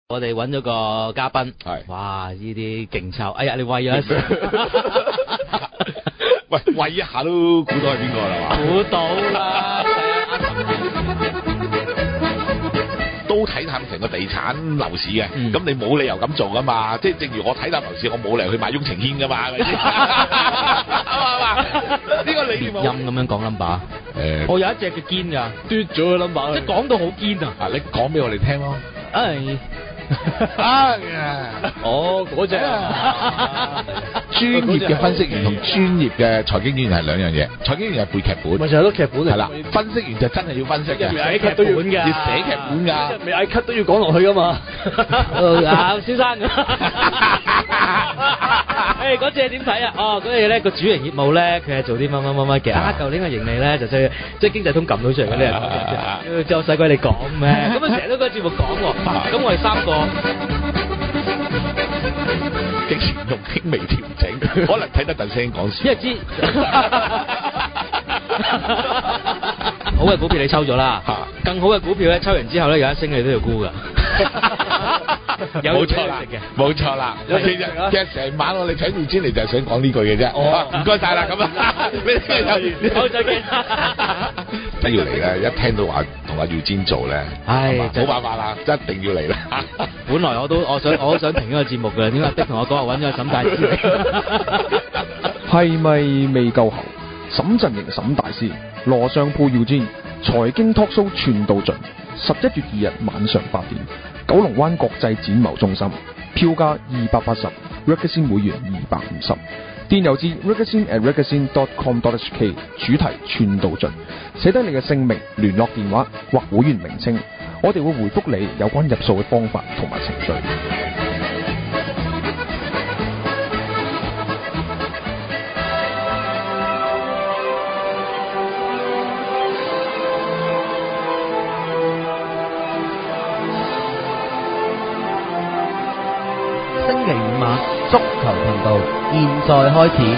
我哋揾咗個嘉賓， 係哇！呢啲勁抽，哎呀，你喂咗一聲， 喂，喂一下都估到係邊個啦嘛？ 估到啦， 都睇淡成個地產樓市嘅， 嗯咁你冇理由咁做噶嘛？即係正如我睇淡樓市，我冇理由去買雍澄軒噶嘛，係咪先？係嘛？呢個理念別音咁樣講 number，我有一隻嘅堅㗎，嘟咗個 number，即係講到好堅啊！ 啊，你講俾我哋聽咯。 哎呀， 哦，嗰隻啊， 專業嘅分析員同專業嘅財經員係兩樣嘢。財經員係背劇本， 咪就係咯，劇本嚟。 係啦，分析員就真係要分析嘅， 寫劇本㗎， 要寫劇本㗎， 未嗌 cut 都要講落去㗎嘛。 啊，先生，誒嗰隻點睇啊？哦，嗰隻咧個主營業務咧，佢係做啲乜嘅。啊，舊年嘅盈利咧就即係經濟通撳到出嚟嗰啲人，就使鬼你講咩？咁啊成日都個節目講喎。咁我哋三個竟然用輕微調整，可能睇得鄧聲講笑。 因為知好嘅股票你抽咗啦，更好嘅股票咧抽完之後咧有一升你都要沽㗎。 冇錯啦，冇錯啦。其實成晚我哋請耀堅嚟就係想講呢句嘅啫。唔該晒啦，咁啊，你好再見。 真要嚟咧，一聽到話同阿耀堅做咧， 唉， 冇辦法啦，一定要嚟啦。 本來我好想停呢個節目㗎，點解的同我講話揾咗沈大師嚟？ 係咪未夠喉？沈陣營沈大師，羅尚沛耀堅，財經 talk show 串到盡。11月2日晚上8點，九龍灣國際展貿中心，票價280，Ragazine 會員250。電郵至 ragazine@ragazine.com.hk， 主題串到盡，寫低你嘅姓名、聯絡電話或會員名稱，我哋會回覆你有關入數嘅方法同埋程序。 星期五晚足球頻道，現在開始。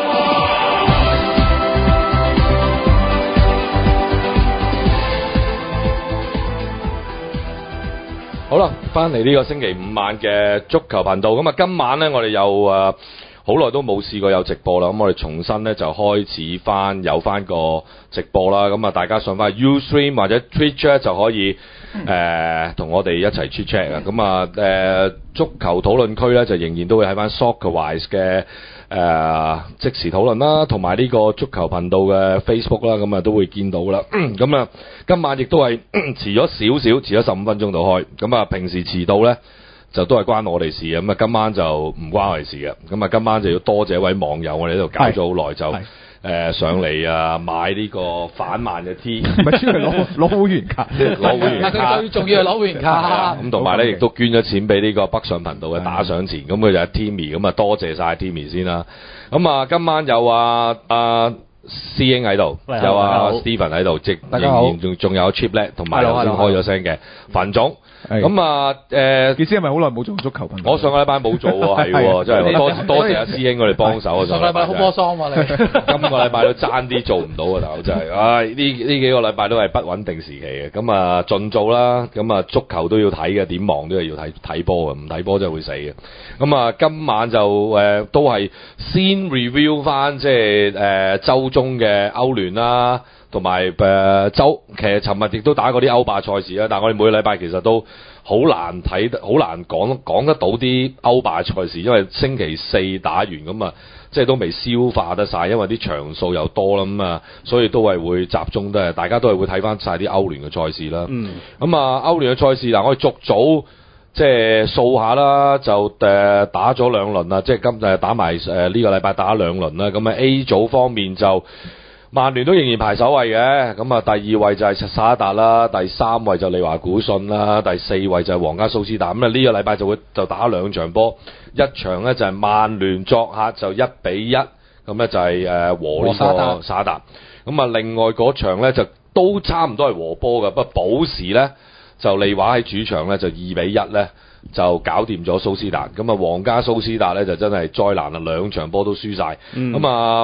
好啦，翻嚟呢個星期五晚嘅足球頻道，咁啊今晚呢，我哋又好耐都冇試過有直播啦，咁我哋重新呢，就開始有翻個直播啦，咁啊大家上翻 Ustream 或者 Twitch 就可以同我哋一齊 chat 啊，咁啊足球討論區呢，就仍然都會喺翻 Soccerwise 嘅即時討論啦，同埋呢個足球頻道嘅 Facebook 啦，咁啊都會見到啦。咁啊今晚亦都係遲咗少少，遲咗15分鐘到開。咁啊平時遲到呢，就都係關我哋事嘅，咁啊今晚就唔關我哋事嘅。咁啊今晚就要多謝一位網友，我哋喺度搞咗好耐就。上嚟買呢個反慢嘅 T， 唔係專係攞會員卡， 攞會員卡， 最重要係攞會員卡。 咁同埋咧，亦都捐咗錢俾呢個北上頻道嘅打賞錢。咁佢就係 Timmy， 咁啊多謝晒 Timmy 先啦。咁啊，今晚有師兄喺度，有Steven 喺度，仍然仲有 Chip 叻，同埋頭先開咗聲嘅范總。咁啊傑斯係咪好耐冇做足球頻道？ 我上個禮拜冇做喎，係喎，真係多謝阿師兄我哋幫手啊！ 上個禮拜好波桑喎你， 今個禮拜都爭啲做唔到啊！大佬真係，唉呢幾個禮拜都係不穩定時期嘅，咁啊盡做啦，咁啊足球都要睇嘅，點忙都係要睇波嘅，唔睇波真係會死嘅。咁啊今晚就都係先 review 翻即係週中嘅歐聯啦。同埋其實尋日亦都打過啲歐霸賽事啦，但係我哋每個禮拜其實都好難講得到啲歐霸賽事，因為星期四打完咁啊，即係都未消化得晒，因為啲場數又多啦咁啊，所以都係會集中大家都係會睇翻晒啲歐聯嘅賽事啦。咁啊歐聯嘅賽事嗱，我哋逐組即係數下啦，就打咗兩輪啦，即係今打埋呢個禮拜打兩輪啦。咁啊 A 組方面就曼聯都仍然排首位嘅，咁啊第二位就係薩達啦，第三位就利華古遜啦，第四位就係皇家蘇斯達。咁啊呢個禮拜就打兩場波，一場呢就係曼聯作客就1-1，咁呢就係和呢個薩達。咁啊另外嗰場呢就都差唔多係和波嘅，不過補時呢就利華喺主場呢就2-1呢就搞掂咗蘇斯達。咁啊皇家蘇斯達呢就真係災難啦，兩場波都輸晒。咁啊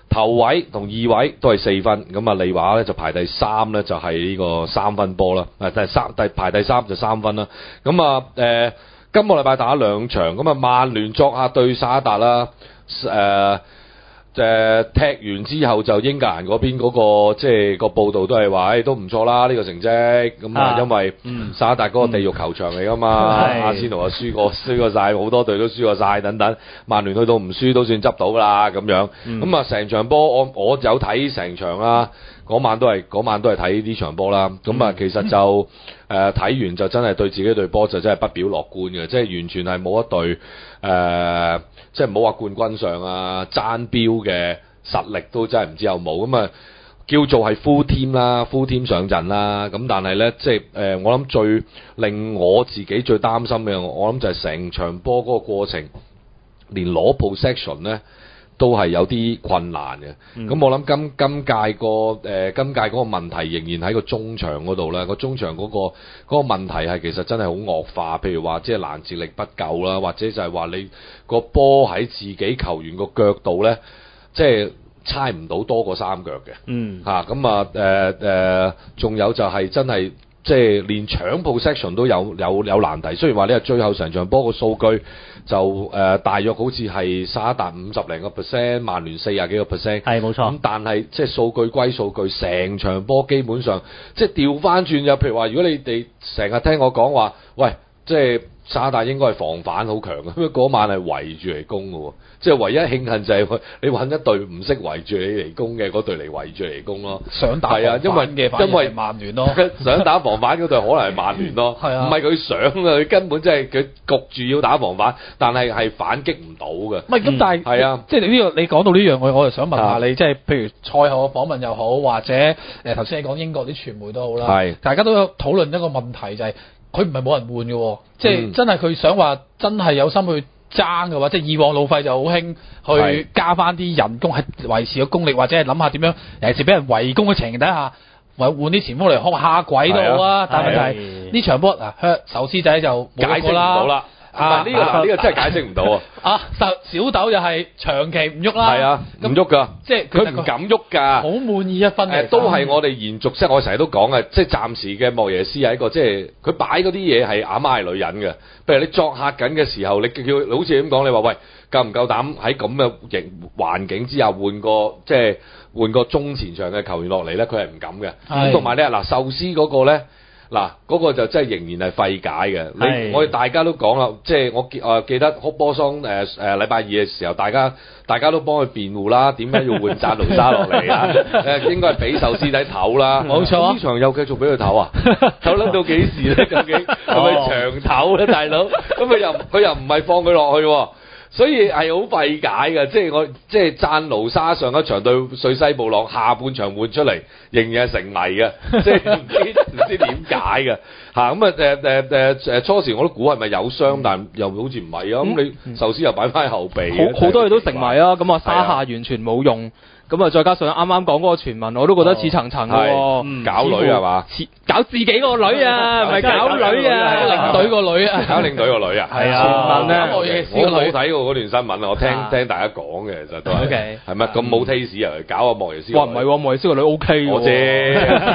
頭位同二位都係4分，咁啊利華咧就排第3咧，就係呢個3分波啦，排第3就3分啦。咁啊今個禮拜打2場，咁啊曼聯作客對薩達啦，踢完之後就英格蘭嗰邊嗰個即係個報道都係話，都唔錯啦呢個成績，咁啊因為薩達嗰個地獄球場嚟噶嘛，阿仙奴啊輸過曬，好多隊都輸過曬等等，曼聯去到唔輸都算執到噶啦咁樣，咁啊成場波我有睇成場啦，嗰晚都係睇呢場波啦，咁啊其實就睇完就真係對自己隊波就真係不表樂觀嘅，即係完全係冇一隊即係唔好話冠軍上啊爭標嘅實力都真係唔知有冇，咁啊叫做係 full team 啦，full team 上陣啦，咁但係呢，即係我諗最令我自己最擔心嘅，我諗就係成場波嗰個過程，連攞 possession 呢都係有啲困難嘅。咁我諗今屆嗰個問題仍然喺個中場嗰度啦，個中場嗰個問題係其實真係好惡化，譬如話即係攔截力不夠啦，或者就係話你個波喺自己球員個腳度呢，即係猜唔到多過3腳嘅。仲有就係真係即係連搶 possession 都有難題。雖然話呢最後成場波個數據就大約好似係薩達50零個 percent， 曼聯40幾個 percent， 係冇錯。 咁但係即係數據歸數據，成場波基本上即係調翻轉又譬如話，如果你哋成日聽我講話，喂，即係薩達應該係防反好強嘅，因為嗰晚係圍住嚟攻嘅喎，即係唯一慶幸就係你揾一隊唔識圍住你嚟攻嘅嗰隊嚟圍住嚟攻咯。 想打防反嘅因為曼聯咯， 想打防反嗰隊可能係曼聯咯， 係啊， 唔係佢想啊，佢根本即係佢焗住要打防反，但係反擊唔到嘅。 唔係咁，但係係啊， 即係你講到呢樣，我就想問下你，即係譬如賽後嘅訪問又好，或者頭先你講英國啲傳媒都好啦，係大家都有討論一個問題就係。佢唔係冇人換嘅，即係真係佢想話真係有心去爭嘅話，即係以往老費就好興去加翻啲人工，係維持個功力，或者係諗下點樣，尤其是俾人圍攻嘅情形底下，換啲前鋒嚟學下鬼都好啊。但係問題係呢場波壽司仔就冇解釋唔到啦。呢個真係解釋唔到啊！ 小豆又係長期唔喐啦， 係啊，唔喐噶，即係佢唔敢喐噶， 好滿意一分都係我哋延續，即係我成日都講嘅，即係暫時嘅莫耶斯係一個，即係佢擺嗰啲嘢係阿媽係女人嘅。譬如你作客緊嘅時候，你叫好似咁講，你話喂夠唔夠膽喺咁嘅環境之下換個中前場嘅球員落嚟咧？佢係唔敢嘅。咁同埋咧嗱，壽司嗰個咧。嗱，嗰個就真係仍然係費解嘅。我哋大家都講啦，即係我記得哭波桑禮拜二嘅時候，大家都幫佢辯護啦，點解要換扎盧沙落嚟啊？應該係俾壽司仔唞啦。冇錯。呢場又繼續俾佢唞啊？唞撚到幾時咧？究竟係咪長唞咧，大佬？咁佢又唔係放佢落去喎。所以係好費解嘅，即係贊盧沙上一場對瑞西布朗，下半場換出嚟仍然係成謎嘅，即係唔知點解嘅嚇。咁初時我都估係咪有傷，但又好似唔係啊。咁你壽司又擺翻喺後備， 好多嘢都成謎啊。咁啊沙夏完全冇用。咁啊，再加上啱啱講嗰個傳聞，我都覺得似層層嘅喎。 搞女係嘛？ 搞自己個女啊，唔係搞女啊，領隊個女啊。 搞領隊個女啊？係啊。傳聞咧，我冇睇過嗰段新聞啊，我聽大家講嘅其實都係。係咪咁冇 taste 啊？搞阿莫耶斯。哇，唔係喎，莫耶斯個女 OK 喎。我知。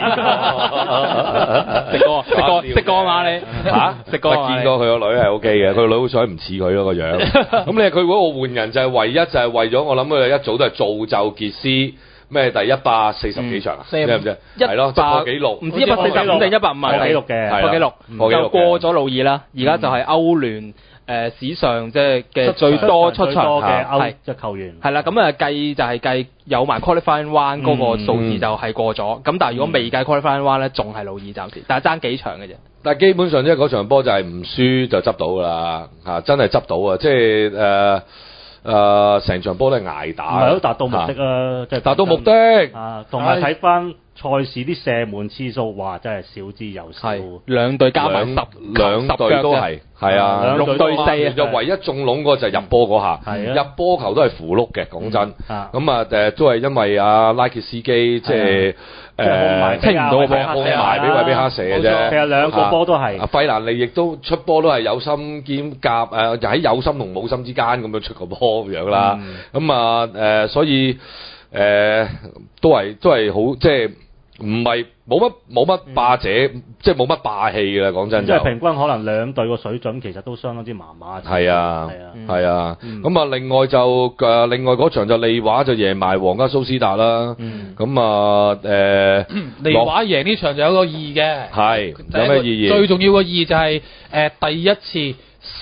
食過啊嘛你？嚇？食過。見過佢個女係 OK 嘅，佢個女好彩唔似佢咯個樣。咁你佢嗰個換人就係唯一就係為咗我諗佢一早都係造就傑斯咩第140幾場啊？知唔知？係咯，破紀錄，唔知145定150啊？ 紀錄嘅， 破紀錄，就過咗魯爾啦。而家就係歐聯史上即係嘅最多出場嘅歐嘅球員。係啦，咁計有埋 qualifying one 嗰個數字就係過咗。咁但係如果未計 qualifying one 咧，仲係魯爾暫時，但係爭幾場嘅啫。 但係基本上即係嗰場波就係唔輸就執到㗎啦嚇，真係執到啊！即係成場波都係捱打， 唔係都達到目的啦，即係達到目的啊！同埋睇翻賽事啲射門次數，哇！真係少之又少。 兩隊加埋兩隊都係啊，6對4啊！就唯一中籠嗰個就係入波嗰下，入波球都係符碌嘅，講真。咁啊都係因為阿拉傑斯基即係清唔到波，控埋俾韋比克射嘅啫。 其實兩個波都係。 費蘭利亦都出波都係有心兼夾就喺有心同冇心之間咁樣出個波咁樣啦。咁所以都係好即係唔係冇乜霸者，即係冇乜霸氣嘅啦。講真就即係平均可能兩隊個水準其實都相當之麻麻。 係啊，咁啊，另外嗰場就利華就贏埋皇家蘇斯達啦。咁啊利華贏呢場就有個意義嘅。 係有咩意義？ 最重要嘅意義就係第一次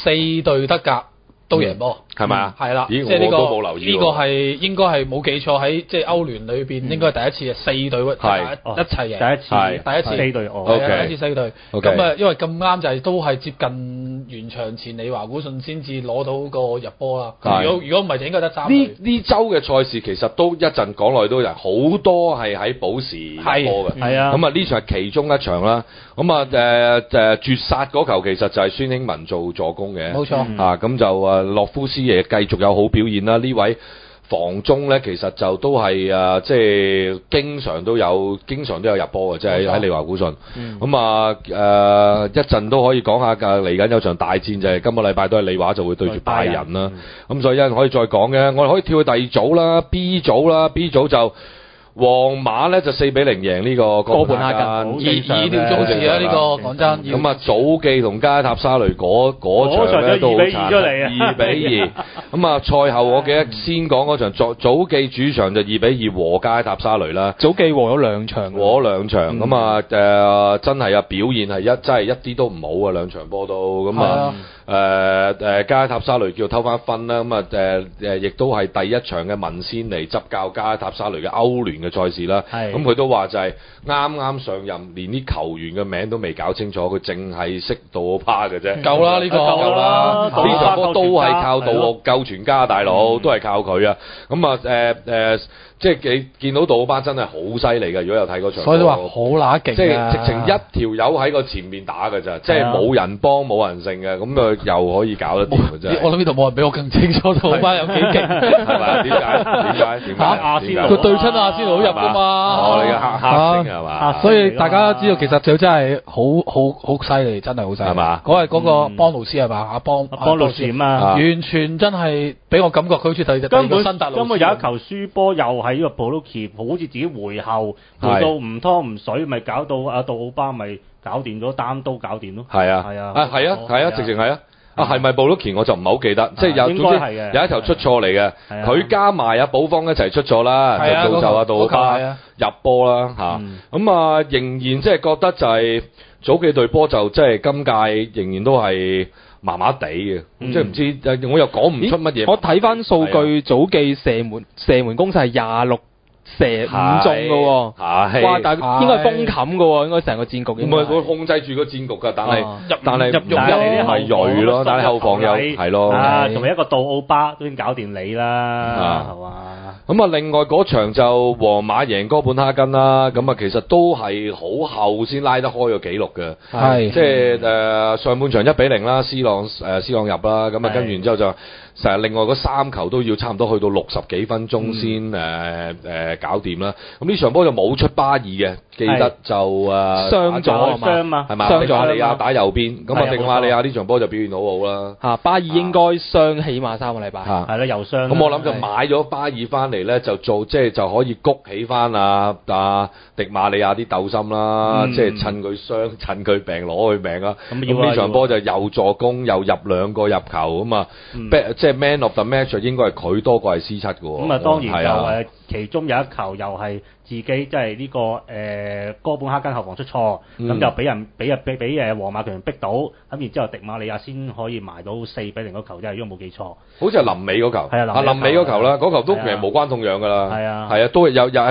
4隊德甲都贏波。 係咪啊？ 係啦， 即係呢個我都冇留意。 呢個係應該係冇記錯喺即係歐聯裏邊應該係第一次4隊一齊贏。第一次4隊第一次4隊。咁啊，因為咁啱就係都係接近完場前，利華古遜先至攞到個入波啦。如果唔係就應該得3隊。 呢週嘅賽事其實都一陣講落去都有好多係喺補時入波嘅。 係啊。 咁啊呢場係其中一場啦。咁啊絕殺嗰球其實就係孫興文做助攻嘅。 冇錯。 咁就洛夫斯亦繼續有好表現啦！呢位防中咧，其實就都係即係經常都有入波嘅，即係喺利華古遜。咁一陣都可以講下㗎，嚟緊有場大戰就係今個禮拜都係利華就會對住拜仁啦。咁所以一陣可以再講嘅，我哋可以跳去第二組啦 ，B 組就。皇馬咧就4-0贏呢個哥本哈根， 意料中事啊！呢個講真。 咁啊，祖記同加塔沙雷嗰場咧都好慘，2-2。咁啊，賽後我記得先講嗰場祖記主場就2-2和加塔沙雷啦。 祖記和咗2場。 咁啊真係啊表現係真係一啲都唔好啊，兩場波都咁啊。加塔沙雷叫偷翻分啦，咁啊亦都係第一場嘅文仙尼執教加塔沙雷嘅歐聯嘅賽事啦。咁佢都話就係啱上任，連啲球員嘅名都未搞清楚，佢淨係識杜奧巴嘅啫。 夠啦呢個，夠啦！ 呢場波都係靠杜奧救全家大佬，都係靠佢啊！咁啊即係你見到杜奧巴真係好犀利嘅，如果有睇嗰場， 所以都話好乸勁， 即係直情一條友喺個前面打㗎咋，即係冇人幫冇人勝嘅，咁佢又可以搞得掂嘅真係。 我諗呢度冇人比我更清楚杜奧巴有幾勁， 係咪？點解？ 阿仙奴佢對親阿仙奴入㗎嘛？ 你嘅黑星係嘛？ 所以大家知道其實就真係好犀利，真係好犀利。係嘛？嗰個邦奴斯係嘛？阿邦奴斯啊， 完全真係俾我感覺佢好似第二個新達魯斯。 根本有一球輸波又係呢個布魯奇，好似自己回後回到唔湯唔水，咪搞到阿杜奧巴咪搞掂咗，單刀搞掂咯。 係啊，直情係啊。係咪布魯奇我就唔係好記得，即係總之有一球出錯嚟嘅，佢加埋阿保方一齊出錯啦，就造就阿杜奧巴入波啦嚇。咁啊，仍然即係覺得就係早幾隊波就即係今屆仍然都係麻麻地嘅，即係唔知我又講唔出乜嘢。 我睇翻數據，早記射門攻勢係26射5中嘅喎，哇！但係應該係封冚嘅喎，應該成個戰局。唔係佢控制住個戰局㗎，但係入係鋭咯，但係後防又係咯。 仲有一個杜奧巴都已經搞掂你啦，係嘛？ 咁啊，另外嗰場就皇馬贏哥本哈根啦，咁啊其實都係好後先拉得開個紀錄嘅，係即係上半場1-0啦，C 朗入啦，咁啊跟住然之後就。成日另外嗰3球都要差唔多去到60幾分鐘先搞掂啦。咁呢場波就冇出巴爾嘅，記得就傷咗係嘛？ 係嘛？迪馬利亞打右邊，咁啊迪馬利亞呢場波就表現好好啦。 巴爾應該傷起碼3個禮拜。 係啦，又傷。 咁我諗就買咗巴爾翻嚟咧，就做即係就可以谷起翻迪馬利亞啲鬥心啦，即係趁佢傷、趁佢病攞佢命啦。咁呢場波就又助攻又入2個入球咁啊！即係 Man of the Match 應該係佢多過係 C7 嘅喎。 咁啊當然就其中有一球又係自己即係呢個哥本哈根後防出錯，咁就俾皇馬球員逼到，咁然之後迪馬利亞先可以埋到4-0嗰球啫，如果冇記錯。好似係臨尾嗰球。係啊，臨尾嗰球啦，嗰球都其實無關痛癢㗎啦。係啊，都有第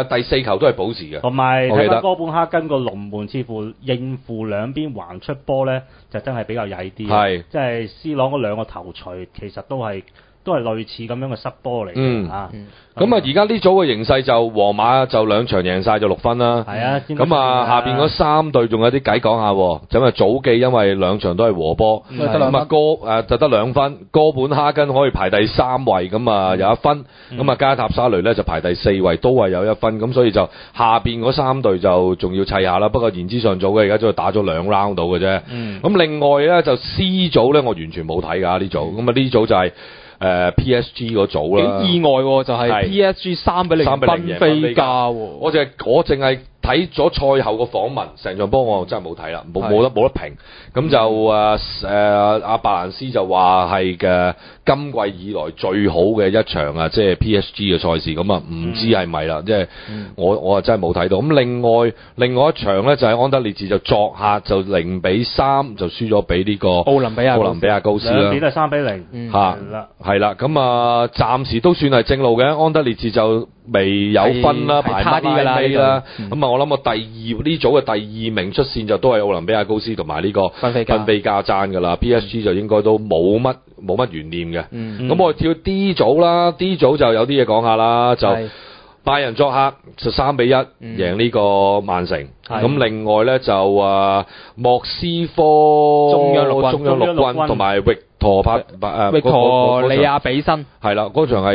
4球都係保時嘅。 同埋睇翻哥本哈根個龍門似乎應付兩邊橫出波咧，就真係比較曳啲。係，即係 C 朗嗰2個頭槌其實都係類似咁樣嘅失波嚟嘅嚇。 咁啊，而家呢組嘅形勢就皇馬就2場贏晒就6分啦。係啊，咁啊下邊嗰3隊仲有啲偈講下，咁啊早記因為2場都係和波，咁啊就得2分，哥本哈根可以排第3位，咁啊有1分，咁啊加塔沙雷咧就排第4位，都係有1分，咁所以就下邊嗰3隊就仲要砌下啦。不過言之尚早嘅，而家都係打咗2 round 到嘅啫。咁另外咧就 C 組咧，我完全冇睇㗎呢組，咁啊呢組就係 PSG 嗰組啦。 幾意外喎，就係 PSG 3-0賓菲加喎。 我淨係睇咗賽後個訪問，成場波我真係冇睇啦，冇得評。咁就阿伯蘭斯就話係嘅今季以來最好嘅一場啊，即係 PSG 嘅賽事。咁啊唔知係咪啦，即係我真係冇睇到。咁另外一場咧就係安德烈治就作客就0-3就輸咗俾呢個奧林比亞高斯啦。 兩邊都係3-0。 係啦。咁啊暫時都算係正路嘅，安德烈治就未有分啦，排乜拉尾啦。咁啊我諗我呢組嘅第二名出線就都係奧林比亞高斯同埋呢個賓菲加爭㗎啦。PSG 就應該都冇乜懸念嘅。咁我哋跳 D 組啦，D 組就有啲嘢講下啦，就拜仁作客就3-1贏呢個曼城。咁另外咧就莫斯科中央陸軍同埋域陀利亞比辛係啦，嗰場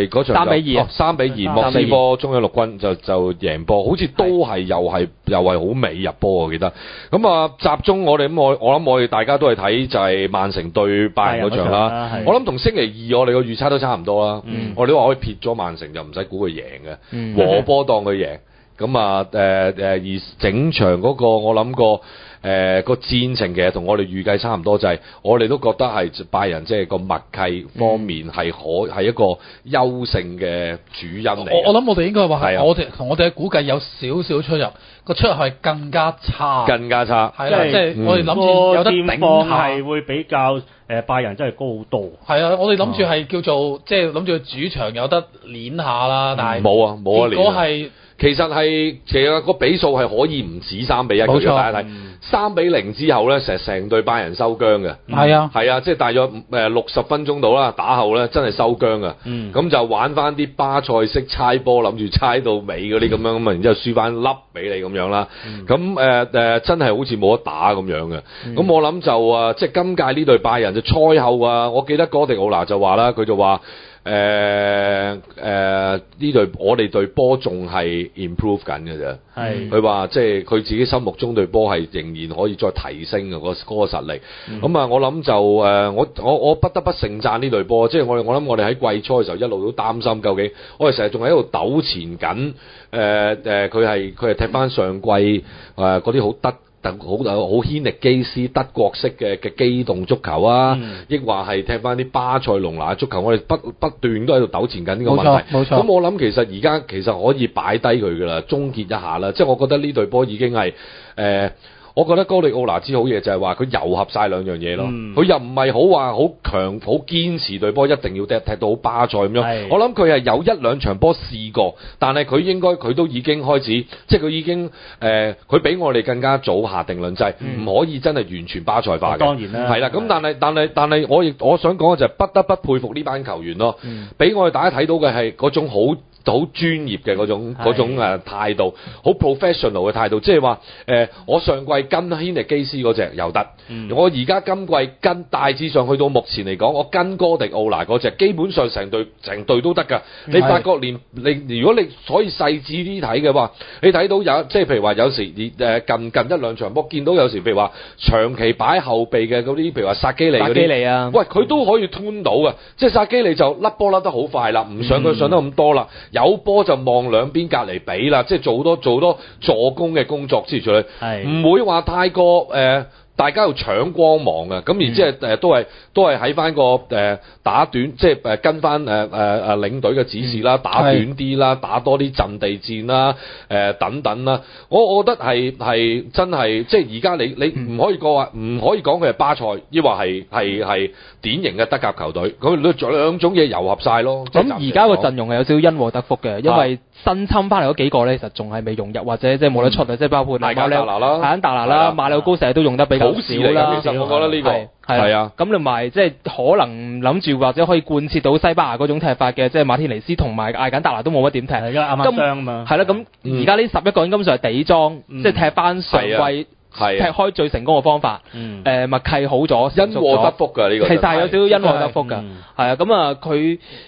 3-2莫斯科中央陸軍就贏波，好似都係又係好尾入波我記得。咁集中我諗我哋大家都係睇就係曼城對拜仁嗰場啦。我諗同星期二我哋個預測都差唔多啦。我哋都話可以撇咗曼城就唔使估佢贏嘅，和波當佢贏。咁而整場嗰個我諗個戰情其實同我哋預計差唔多，就係我哋都覺得係拜仁即係個默契方面係一個優勝嘅主因嚟。 我諗我哋應該話係我哋同我哋嘅估計有少少出入，個出入係更加差。係啦，即係我哋諗住有得頂下係會比較拜仁真係高好多。 係啊，我哋諗住係叫做即係諗住主場有得攣下啦，但係冇得攣。 結果係。 其實個比數係可以唔止3-1嘅， 冇錯。 大家睇3-0之後咧，成隊拜仁收姜嘅。係啊，即係大約60分鐘到啦，打後咧真係收姜嘅。咁就玩翻啲巴塞式猜波，諗住猜到尾嗰啲咁樣，咁然之後輸翻粒俾你咁樣啦。咁真係好似冇得打咁樣嘅。咁我諗就即係今屆呢隊拜仁就賽後我記得哥迪奧拿就話啦，佢就話。呢隊我哋隊波仲係 improve 緊嘅啫，佢話即係佢自己心目中隊波係仍然可以再提升嘅嗰個實力。咁我諗就我不得不盛讚呢隊波，即係我諗我哋喺季初嘅時候一路都擔心究竟我哋成日仲喺度糾纏緊，佢係踢翻上季嗰啲好軒力基斯德國式嘅機動足球啊，抑或係踢翻啲巴塞隆拿足球，我哋不斷都喺度糾纏緊呢個問題。冇錯。咁我諗其實而家可以擺低佢噶啦，終結一下啦。即係我覺得呢隊波已經係我覺得哥迪奧拿之好嘢就係話佢糅合晒兩樣嘢咯，佢又唔係好話好強好堅持隊波一定要踢到好巴塞咁樣。我諗佢係有一兩場波試過，但係佢都已經開始，即係佢已經佢比我哋更加早下定論，就係唔可以真係完全巴塞化嘅。 當然啦， 係啦。咁但係我想講嘅就係不得不佩服呢班球員咯，俾我哋大家睇到嘅係嗰種好專業嘅嗰種態度，好 professional 嘅態度，即係話我上季跟軒尼基斯嗰隻又得，我而家今季跟大致上去到目前嚟講，我跟哥迪奧拿嗰隻，基本上成隊都得㗎。你發覺如果你可以細緻啲睇嘅話，你睇到即係譬如話有時近一兩場波見到有時譬如話長期擺後備嘅嗰啲，譬如話薩基利嗰啲，喂佢都可以吞到嘅，即係薩基利就甩波甩得好快啦，唔上佢上得咁多啦。有波就望兩邊隔離比啦，即係做多助攻嘅工作之類，唔會話太過大家要搶光芒啊！咁而即係都係喺翻個打短，即係跟翻領隊嘅指示啦，打短啲啦，打多啲陣地戰啦，等等啦。我覺得係真係即係而家你唔可以講佢係巴塞，抑或係典型嘅德甲球隊，佢兩種嘢糅合晒咯。 咁而家個陣容係有少少因禍得福嘅，因為新侵翻嚟嗰幾個咧，其實仲係未融入或者即係冇得出啊！即係包括艾簡達拿啦、馬里奧高成日都用得比較少啦。 其實我覺得呢個係啊， 咁同埋即係可能諗住或者可以貫徹到西班牙嗰種踢法嘅，即係馬天尼斯同埋艾簡達拿都冇乜點踢， 因為啱啱傷啊嘛。 係啦，咁而家呢11個人根本上係底裝，即係踢翻上季踢開最成功嘅方法。默契好咗， 因禍得福㗎呢個， 其實係有少少因禍得福㗎。係啊，咁佢即係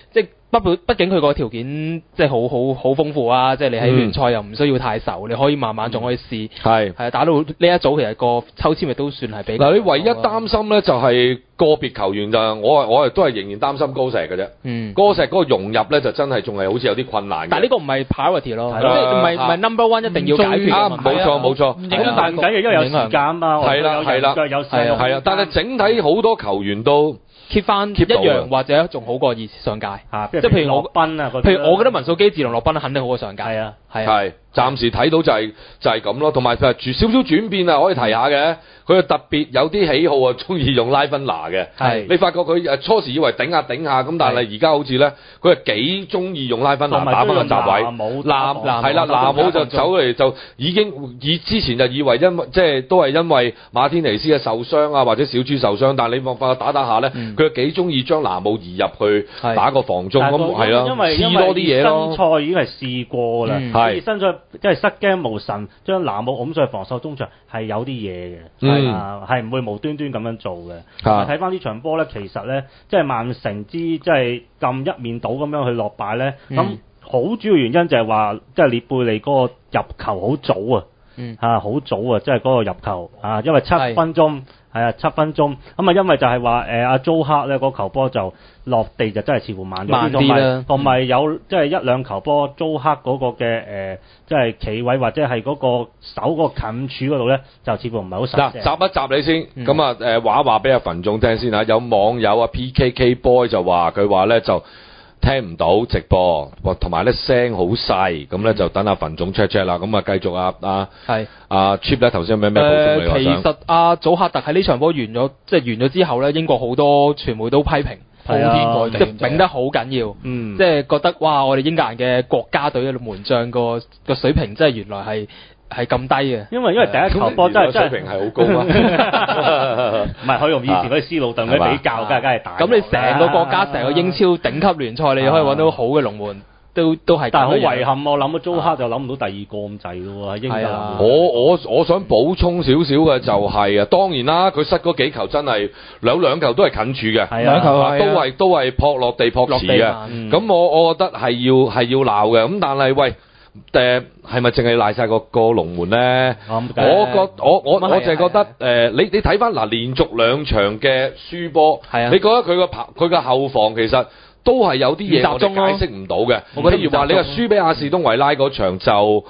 畢竟佢個條件即係好豐富啊！即係你喺聯賽又唔需要太愁，你可以慢慢仲可以試。係打到呢一組，其實個抽籤亦都算係比較。 嗱，你唯一擔心咧就係個別球員就我係都係仍然擔心高石嘅啫。高石嗰個融入咧就真係仲係好似有啲困難嘅。 但係呢個唔係 priority 咯，即係唔係 number one 一定要解決嘅問題。 冇錯。 影響大唔緊要，因為有時間啊嘛。係啦，有但係整體好多球員都 keep 翻一樣或者仲好過上屆，即係譬如洛賓啊，譬如我覺得文素基治同洛賓肯定好過上屆。係暫時睇到就係咁咯，同埋佢係少少轉變啊，可以提下嘅。佢特別有啲喜好啊，中意用拉芬拿嘅。你發覺佢初時以為頂下咁，但係而家好似咧，佢係幾中意用拉芬拿打翻個閘位。拿姆就走嚟就已經之前就以為即係都係因為馬天尼斯嘅受傷啊，或者小豬受傷，但係你發覺打下咧，佢幾中意將拿姆移入去打個防中咁係咯，試多啲嘢咯。 新賽已經係試過啦，新賽即係失驚無神將拿姆拱上去防守中場係有啲嘢嘅。係唔會無端端咁樣做嘅。睇翻呢場波咧，其實咧，即係曼城即係咁一面倒咁樣去落敗咧。咁好主要原因就係話，即係列貝利嗰個入球好早啊，好早啊，即係嗰個入球啊，因為7分鐘。7分鐘咁啊，因為就係話阿租克咧個球波就落地就真係似乎慢啲啦，同埋有即係一兩球波租克嗰個嘅即係企位或者係嗰個手嗰個近處嗰度咧，就似乎唔係好實淨。 嗱，集一集你先，咁話俾阿羣眾聽先嚇。有網友PKK Boy 就話佢話咧就聽唔到直播，同埋咧聲好細，咁咧就等阿羣眾 check 啦。咁啊繼續阿 Chip 咧頭先有咩補充你話想？ 其實阿祖克特喺呢場波完咗之後咧，英國好多傳媒都批評鋪天蓋地，即係頂得好緊要，即係覺得哇！我哋英格蘭嘅國家隊嘅門將個水平真係原來係咁低嘅， 因為第一球波真係水平係好高啊！ 唔係可以用以前嗰啲斯魯頓去比較，梗係大。 咁你成個國家成個英超頂級聯賽，你可以揾到好嘅龍門。都係， 但係好遺憾，我諗到租克就諗唔到第二個咁滯咯喎，英格蘭。 我想補充少少嘅就係當然啦，佢失嗰幾球真係兩球都係近處嘅， 兩球都係撲落地撲池嘅。咁我覺得係要鬧嘅。咁但係喂，係咪淨係賴晒個龍門咧？我淨係覺得你睇翻嗱，連續2場嘅輸波，你覺得佢個後防其實都係有啲嘢我哋解釋唔到嘅。譬如話你話輸俾亞士東維拉嗰場就唔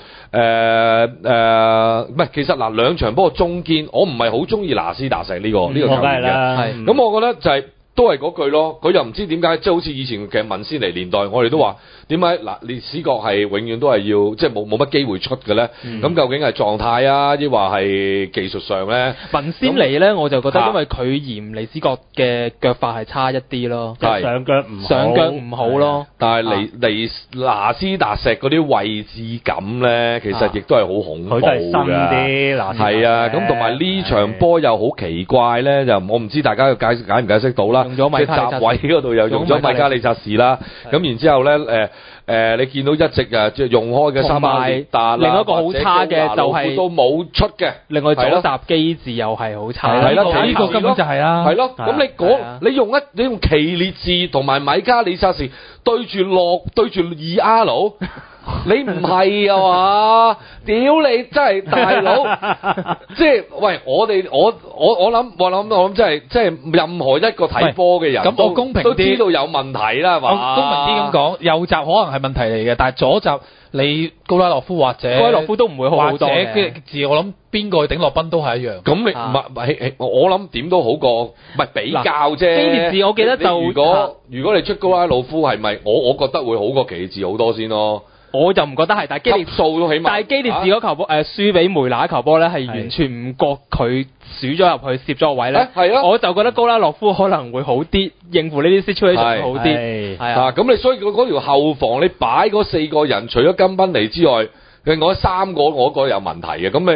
係，其實嗱2場波中堅，我唔係好中意拿斯達石呢個球員嘅。咁我覺得就係都係嗰句咯，佢又唔知點解，即係好似以前嘅文仙尼年代，我哋都話點解嗱列斯國係永遠都係要即係冇乜機會出嘅咧？咁究竟係狀態啊，抑或係技術上咧？ 文仙尼咧，我就覺得因為佢嫌列斯國嘅腳法係差一啲咯， 上腳唔好咯。 但係嚟拿斯達石嗰啲位置感咧，其實亦都係好恐怖嘅。佢都係新啲， 係啊，咁同埋呢場波又好奇怪咧，就我唔知大家解唔解釋到啦。即係閘位嗰度又用咗米加利察士啦，咁然之後咧你見到一直即係用開嘅三巴列達啦， 另一個好差嘅就係都冇出嘅， 另外左閘機智又係好差， 係啦， 呢個根本就係啦， 係咯，咁你用奇列治同埋米加利察士對住2R，你唔係啊嘛？屌你真係大佬，即係喂我諗真係任何一個睇波嘅人， 咁我公平啲都知道有問題啦，係嘛？ 我公平啲咁講，右閘可能係問題嚟嘅，但係左閘你高拉洛夫或者都唔會好好多嘅。 或者字我諗邊個去頂洛賓都係一樣。 咁你我諗點都好過，唔係比較啫。基列治我記得就如果你出高拉洛夫係咪？我覺得會好過奇列治好多先咯。 我就唔覺得係，但係基列治嗰球波輸俾梅拿球波咧，係完全唔覺佢鼠咗入去攝咗個位咧。係啊，我就覺得高拉洛夫可能會好啲，應付呢啲 situation 好啲。係啊， 咁你所以嗰條後防你擺嗰4個人，除咗金賓尼之外，另外3個我覺得有問題嘅。咁你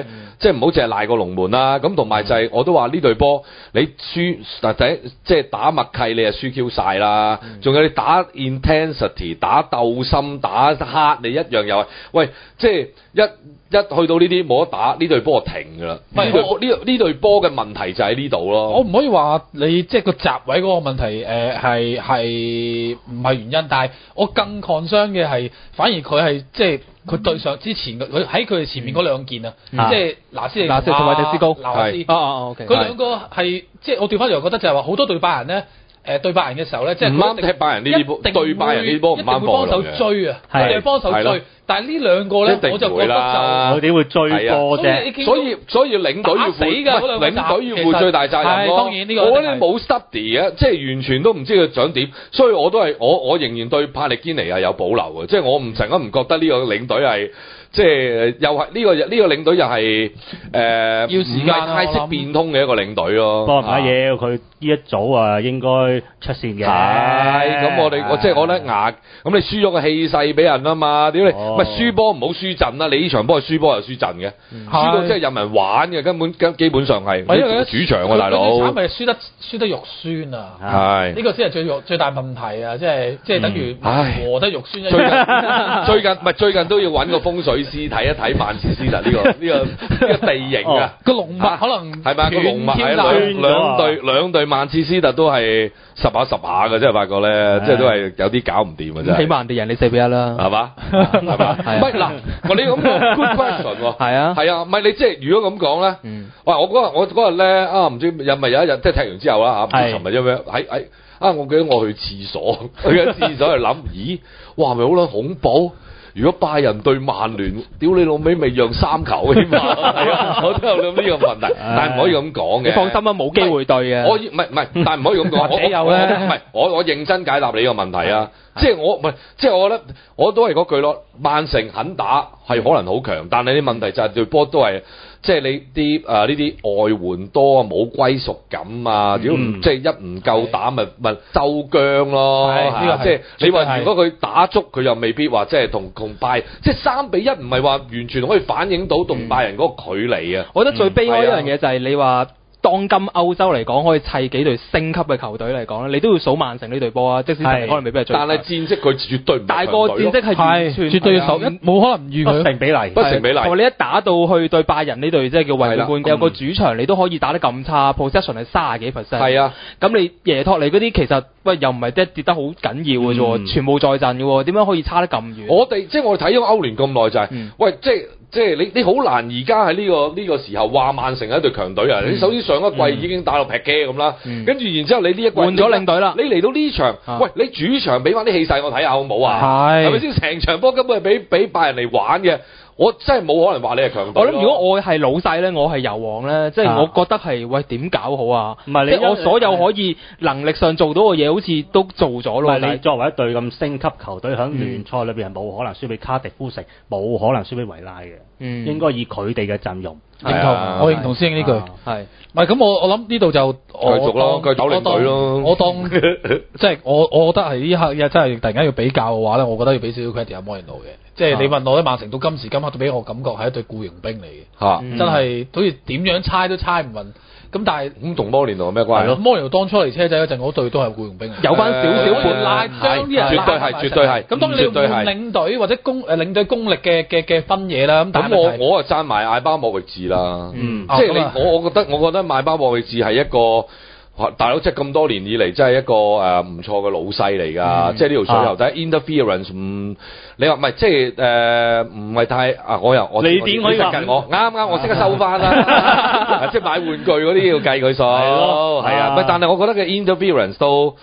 即係唔好淨係賴個龍門啦。咁同埋就係我都話呢隊波你輸即係打默契，你係輸 Q 晒啦。仲有你打 intensity、打鬥心、打黑，你一樣又係喂，即係一去到呢啲冇得打，呢隊波就停㗎啦。呢隊波嘅問題就喺呢度咯。 我唔可以話你即係個閘位嗰個問題係唔係原因，但係我更 concern 嘅係反而佢係即係佢對上之前佢喺佢哋前面嗰兩件啊，即係拿斯同埋迪斯高， 係OK，佢兩個係即係我調翻嚟覺得就係話好多對拜仁咧。對拜仁嘅時候咧，即係唔啱踢拜仁呢啲波，對拜仁呢啲波唔啱幫手追啊，係幫手追。但係呢兩個咧，我就覺得就佢點會追波啫？ 所以領隊要負領隊要負最大責任咯。 當然呢個我覺得冇 study 啊，即係完全都唔知佢想點。所以我都係我仍然對帕力堅尼係有保留嘅，即係我成日唔覺得呢個領隊係。即係又係呢個領隊又係要時間太識變通嘅一個領隊咯。 不過唔緊要，佢呢一組啊應該出線嘅。 係咁，我即係我覺得咁你輸咗個氣勢俾人啊嘛？點你唔係輸波唔好輸陣啦？你呢場波係輸波又輸陣嘅，輸到即係任人玩嘅，根本基本上係主場喎大佬。 慘咪輸得肉酸啊！係呢個先係最大問題啊！即係等於和得肉酸一樣。 最近都要揾個風水師睇一睇曼徹斯特呢個地形啊， 個龍脈可能係咪個龍脈係兩隊曼徹斯特都係十下嘅，即係發覺咧，即係都係有啲搞唔掂嘅真係。 起碼人哋贏你4-1啦， 係嘛？係嘛？唔係嗱，我哋咁講 good question 喎，係啊，唔係你即係如果咁講咧，喂，我嗰日咧唔知有咪有一日即係踢完之後啦嚇，唔知尋日因為喺我記得我去廁所，去緊廁所去諗，咦，哇，係咪好撚恐怖？如果拜仁對曼聯，屌你老味未讓3球添嘛？係啊，我都有諗呢個問題，但係唔可以咁講嘅。 你放心啊，冇機會對嘅。 我唔係，但係唔可以咁講。 或者有咧， 唔係我認真解答你呢個問題啊！即係我覺得我都係嗰句咯。曼城肯打係可能好強，但係啲問題就係對波都係。即係你啲呢啲外援多啊，冇歸屬感啊！如果即係一唔夠膽咪周僵咯，即係你話如果佢打足，佢又未必話即係同拜即係3-1，唔係話完全可以反映到同拜仁嗰個距離啊！ 我覺得最悲哀一樣嘢就係你話。當今歐洲嚟講，可以砌幾隊升級嘅球隊嚟講咧，你都要數曼城呢隊波啊！即使可能未必係最， 但係戰績佢絕對唔係大個戰績係完全絕對要數，冇可能預佢不成比例。 同埋你一打到去對拜仁呢隊，即係叫衛冠，有個主場你都可以打得咁差 ，possession 係30幾%。 係啊， 咁你耶托尼嗰啲其實又唔係跌得好緊要嘅啫，全部在陣嘅喎，點樣可以差得咁遠？ 我哋睇咗歐聯咁耐就係，喂，即係你好難而家喺呢個時候話曼城係一隊強隊啊！你首先上一季已經打到劈機咁啦，跟住然之後你呢一季換咗領隊啦， 你嚟到呢場，喂，你主場俾翻啲氣勢我睇下好唔好啊？係咪先？成場波根本係俾拜仁嚟玩嘅。我真係冇可能話你係強隊。 我諗如果我係老細咧，我係油王咧，即係我覺得係喂點搞好啊？ 唔係你我所有可以能力上做到嘅嘢，好似都做咗咯。 你作為一隊咁升級球隊，喺聯賽裏邊係冇可能輸俾卡迪夫城，冇可能輸俾維拉嘅。應該以佢哋嘅陣容。 認同，我認同師兄呢句。係，唔係咁我諗呢度就繼續咯，繼續搞領隊咯。 我當即係我覺得係呢刻真係突然間要比較嘅話咧，我覺得要俾少少 credit 阿摩連奴嘅。即係你問我咧，曼城到今時今刻都俾我感覺係一隊僱傭兵嚟嘅，真係好似點樣猜都猜唔勻。咁但係咁同摩連奴有咩關係？ 摩連奴當初嚟車仔嗰陣，嗰隊都係僱傭兵嚟， 有翻少少半拉將啲人絕對係。咁當然你換領隊或者領隊功力嘅分野啦。 咁我啊讚埋艾巴莫域治啦，即係我覺得艾巴莫域治係一個。大佬即係咁多年以嚟，真係一個唔錯嘅老細嚟㗎。即係呢條水喉仔 interference 你話唔係即係唔係太我你點可以話我啱我識得收翻啦。即係買玩具嗰啲要計佢數，係啊。但係我覺得嘅 interference 都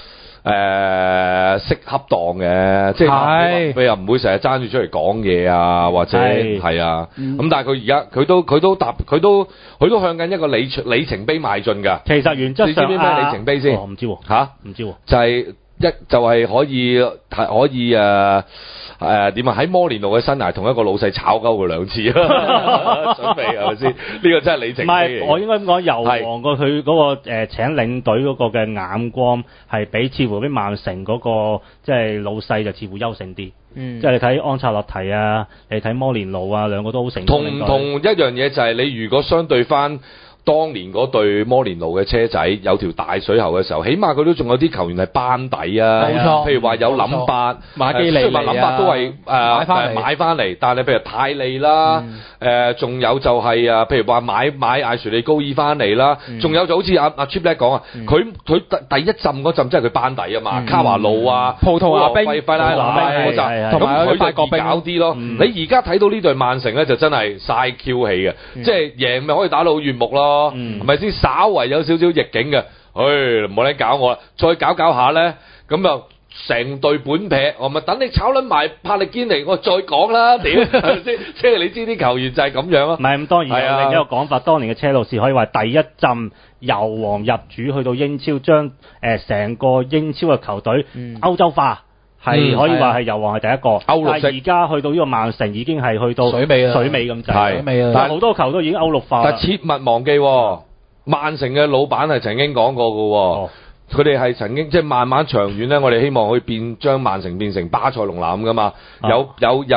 適恰當嘅，即係佢又唔會成日爭住出嚟講嘢啊，或者係啊。咁但係佢而家佢都向緊一個里程碑邁進㗎。 其實原則上， 你知唔知咩里程碑先？ 唔知喎嚇， 唔知喎。 就係可以點啊？喺摩連奴嘅生涯同一個老細炒鳩佢2次，準備係咪先？呢個真係里程碑。唔係， 我應該咁講，油王佢嗰個請領隊嗰個嘅眼光係似乎比曼城嗰個即係老細就似乎優勝啲。 即係你睇安察洛提啊，你睇摩連奴啊，兩個都好成功。 同一樣嘢就係你如果相對翻當年嗰隊摩連奴嘅車仔有條大水喉嘅時候，起碼佢都仲有啲球員係班底啊。 冇錯， 譬如話有林伯、 馬基利， 雖然話林伯都係買翻嚟，但係譬如泰利啦，仲有就係譬如話買艾殊利高爾翻嚟啦，仲有就好似阿 Chip 咧講啊，佢第一陣嗰陣即係佢班底啊嘛，卡華路啊、 葡萄牙兵、 費拉拿嗰陣，咁佢就易搞啲咯。你而家睇到呢隊曼城咧，就真係嘥 Q 氣嘅，即係贏咪可以打到好悅目咯。係咪先？稍為有少少逆境嘅，唔好你搞我啦，再搞下咧，咁就成隊本劈，我咪等你炒撚埋帕力堅尼，我再講啦，屌係咪先？即係你知啲球員就係咁樣咯。 唔係咁，當然有另一個講法，當年嘅車路士可以話第一陣油王入主去到英超，將成個英超嘅球隊歐洲化。係可以話係油王係第一個，但係而家去到呢個曼城已經係去到水尾咁滯，水尾但係好多球都已經歐陸化。 但係切勿忘記，曼城嘅老闆係曾經講過嘅。佢哋係曾經即係慢慢長遠咧，我哋希望可以將曼城變成巴塞隆拿咁噶嘛，有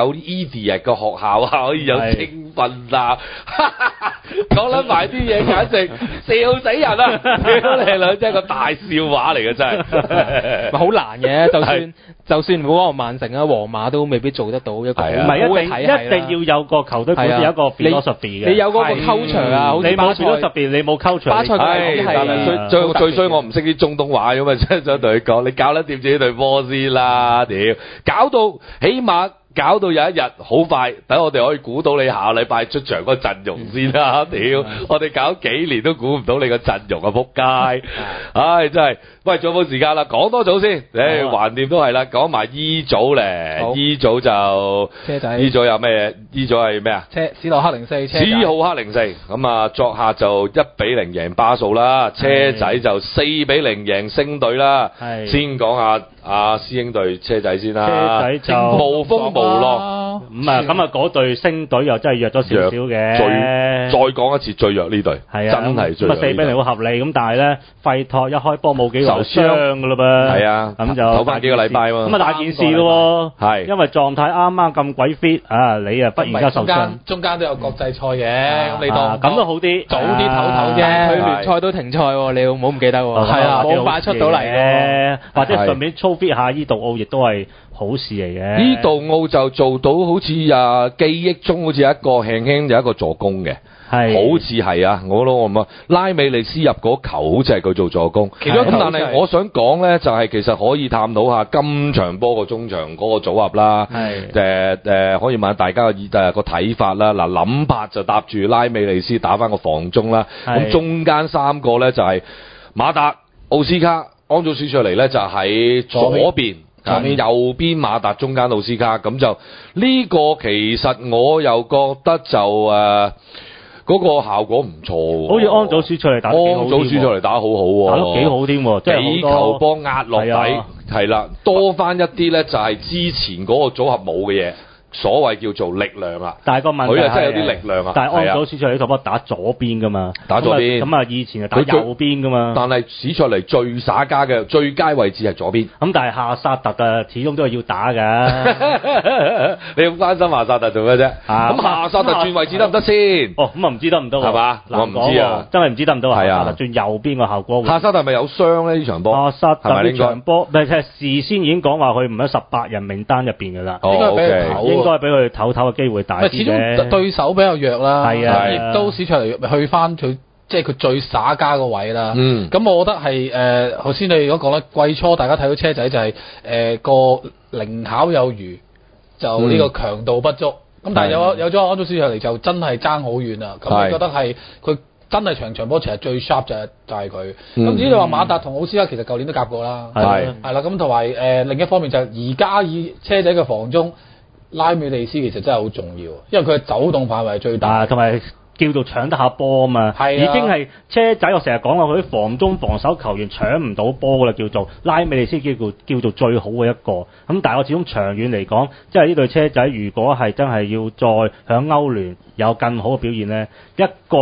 EVA 嘅學校啊，可以有青訓啊，講撚埋啲嘢簡直笑死人啊！屌你兩真係個大笑話嚟嘅真係， 好難嘅，就算唔好話曼城啊、皇馬都未必做得到一個好嘅體系啦。 一定要有個球隊本身有一個 philosophy 嘅， 你有嗰個 culture 啊， 你冇 philosophy，你冇 culture。 巴塞係最衰我唔識啲中東話咁啊，真係想同佢講，你搞得掂自己隊波先啦，屌！搞到起碼搞到有一日好快，等我哋可以估到你下個禮拜出場嗰個陣容先啦，屌！我哋搞幾年都估唔到你個陣容啊，仆街！唉，真係，喂，仲有冇時間啦？講多組先，橫掂都係啦，講埋 E 組咧 ，E 組就車仔 ，E 組有咩嘢 ？E 組係咩啊？ 史浩克04， 史浩克04，咁啊，作客就1-0贏巴素啦，車仔就4-0贏星隊啦。先講下阿師兄隊車仔先啦， 車仔就無風無浪， 咁啊嗰隊星隊又真係弱咗少少嘅。 再講一次最弱呢隊，真係最弱。 咁4-0好合理，咁但係咧費托一開波冇幾耐受傷噶啦噃， 係啊， 咁就唞翻幾個禮拜嘛， 咁啊大件事咯， 係因為狀態啱啱咁鬼 fit 啊，你啊忽然間受傷， 中間都有國際賽嘅，咁你當咁都好啲， 早啲唞啫， 佢聯賽都停賽喎，你唔好唔記得喎， 係啊， 冇快出到嚟嘅， 或者順便操 fit 下伊杜奧，亦都係好事嚟嘅。 伊杜奧就做到好似記憶中好似一個輕輕有一個助攻嘅。係，好似係啊！我諗拉美利斯入嗰球好似係佢做助攻。其中咁，但係我想講咧，就係其實可以探討下今場波個中場嗰個組合啦。係可以問下大家個睇法啦。嗱，諗法就搭住拉美利斯打翻個防中啦。咁中間三個咧就係馬達、奧斯卡、安祖斯出嚟咧就喺左邊。右邊馬達，中間奧斯卡。咁就呢個其實我又覺得就嗰個效果唔錯喎， 好似安祖輸出嚟打得幾好， 安祖輸出嚟打得好好喎， 打得幾好添喎，即係幾球波壓落底，係啦，多翻一啲咧就係之前嗰個組合冇嘅嘢。所謂叫做力量啊， 但係個問題佢係真係有啲力量啊。 但係安祖史卓尼呢套波打左邊噶嘛， 打左邊咁啊以前係打右邊噶嘛。 但係史卓尼最耍家嘅最佳位置係左邊。 咁但係夏薩特啊，始終都係要打㗎。 你咁關心夏薩特做咩啫？咁夏薩特轉位置得唔得先？ 哦，咁啊唔知得唔得喎？ 係嘛？我唔知啊， 真係唔知得唔得啊？ 係啊， 夏薩特轉右邊個效果。 夏薩特係咪有傷咧？呢場波？ 夏薩特呢場波，唔係即係事先已經講話佢唔喺18人名單入邊㗎啦。 哦，OK， 應該俾佢唞嘅機會大啲嘅， 始終對手比較弱啦， 係啊， 亦都市場嚟去翻佢，即係佢最耍家個位啦。咁我覺得係頭先你如果講咧，季初大家睇到車仔就係個靈巧有餘，就呢個強度不足。咁但係有咗安祖斯特嚟就真係爭好遠啦。咁你覺得係佢真係場波其實最 sharp 就係佢。咁至於你話馬達同奧斯卡其實舊年都夾過啦，係啦。咁同埋另一方面就係而家以車仔嘅防中。拉美利斯其實真係好重要，因為佢嘅走動範圍係最大，同埋叫做搶得下波啊嘛。係已經係車仔，我成日講話佢啲防中防守球員搶唔到波噶啦，叫做拉美利斯叫做最好嘅一個。咁但係我始終長遠嚟講，即係呢隊車仔如果係真係要再響歐聯有更好嘅表現咧，一個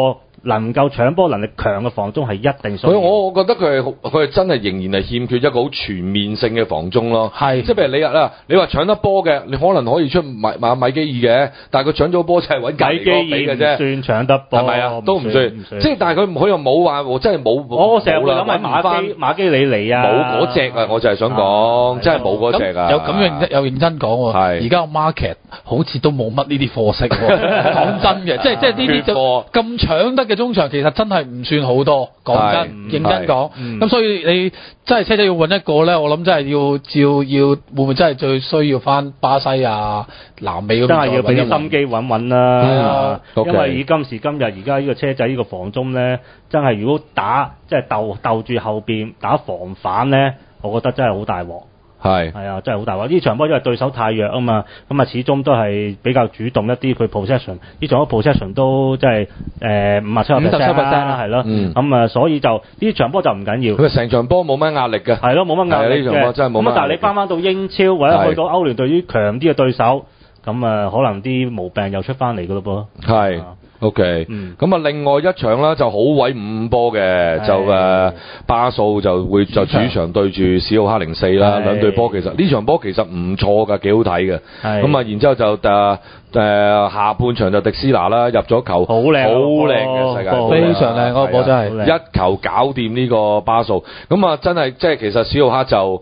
能夠搶波能力強嘅防中係一定需要。 我覺得佢係真係仍然係欠缺一個好全面性嘅防中咯。係，即係譬如你話搶得波嘅，你可能可以出米基爾嘅，但係佢搶咗波就係揾隔離嗰比嘅啫。 算搶得波， 係咪啊？都唔算。即係但係佢又冇話真係冇。 我成日會諗係馬基里尼啊， 冇嗰隻啊！我就係想講，真係冇嗰隻啊。 有認真講喎，而家個 market 好似都冇乜呢啲貨色喎。講真嘅，即係呢啲就咁搶得嘅中場，其實真係唔算好多。講真，認真講。咁所以你真係車仔要揾一個咧，我諗真係要會唔會真係最需要翻巴西啊、南美嗰邊？ 真係要俾啲心機揾揾啦。因為以今時今日而家呢個車仔呢個防中咧，真係如果打即係鬥住後邊打防反咧，我覺得真係好大鑊。係啊，真係好大鑊！呢場波因為對手太弱啊嘛，咁啊始終都係比較主動一啲。佢 possession 呢場波 possession 都即係57%啦，係咯。咁啊，所以就呢場波就唔緊要。 佢成場波冇乜壓力嘅。係咯， 冇乜壓力嘅。呢場波真係冇乜壓力。咁但係你翻到英超或者去到歐聯對於強啲嘅對手，咁啊可能啲毛病又出翻嚟㗎咯噃。係。 OK，咁啊，另外一場啦就好鬼5波嘅，就巴素就主場對住史奧克04啦，兩隊波其實呢場波其實唔錯㗎，幾好睇嘅。咁啊，然之後就下半場就迪斯拿啦入咗球，好靚嘅世界波， 非常靚嗰個波真係一球搞掂呢個巴素。咁啊，真係即係其實史奧克就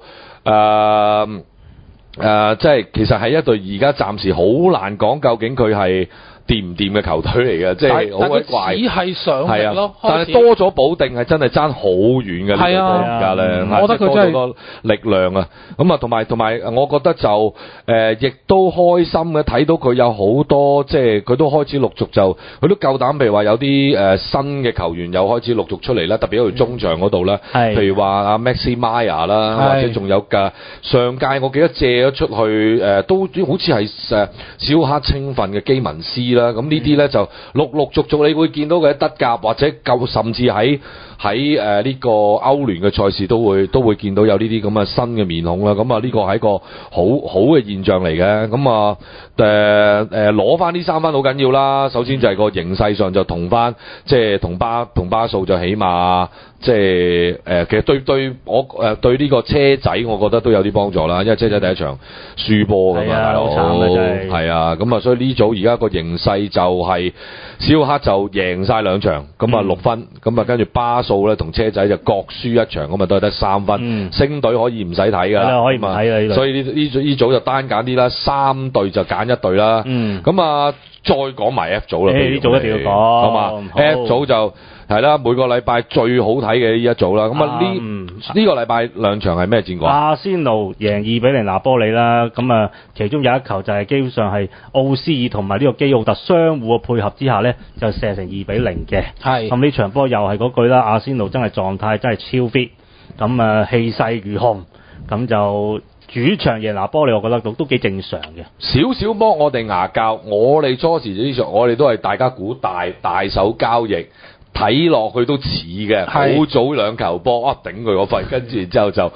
即係其實係一隊而家暫時好難講究竟佢係掂唔掂嘅球隊嚟嘅，即係好鬼怪。 只係上力咯， 但係多咗保定係真係爭好遠嘅。係啊，而家咧， 我覺得佢真係多咗力量啊。咁啊，同埋，我覺得就亦都開心嘅，睇到佢有好多即係佢都開始陸續佢都夠膽，譬如話有啲新嘅球員又開始陸續出嚟啦，特別喺中場嗰度啦。譬如話阿 Maxi Maya 啦，或者仲有㗎上屆我記得借咗出去都好似係小黑青訓嘅基文斯。啦，咁呢啲咧就陸續你會見到佢喺德甲或者甚至喺呢個歐聯嘅賽事都會見到有呢啲咁嘅新嘅面孔啦。咁啊呢個係一個好嘅現象嚟嘅。咁啊攞翻呢3分好緊要啦。首先就係個形勢上就同翻即係同巴素就起碼即係其實對我對呢個車仔我覺得都有啲幫助啦。因為車仔第一場輸波㗎嘛，大佬係啊。咁啊所以呢組而家個形勢就係史奧克就贏晒2場，咁啊6分，咁啊跟住巴素咧同車仔就各輸1場，咁啊都係得3分。星隊可以唔使睇㗎， 可以唔睇啦。 所以呢組就單揀啲啦，3隊就揀1隊啦。咁啊再講埋 F 組啦， 呢組一定要講， 好嘛？F 組就係啦，每個禮拜最好睇嘅呢一組啦。咁啊呢個禮拜2場係咩戰果？ 阿仙奴贏2-0拿波里啦。咁啊，其中有一球就係基本上係奧斯爾同埋呢個基奧特相互嘅配合之下咧，就射成2-0嘅。係咁呢場波又係嗰句啦，阿仙奴真係狀態真係超 fit，咁啊氣勢如虹，咁就主場贏拿波里，我覺得都幾正常嘅。 少少幫我哋牙教，我哋初時呢場我哋都係大家估大手交易。睇落去都似嘅，好早2球波，頂佢個肺，跟住然之後就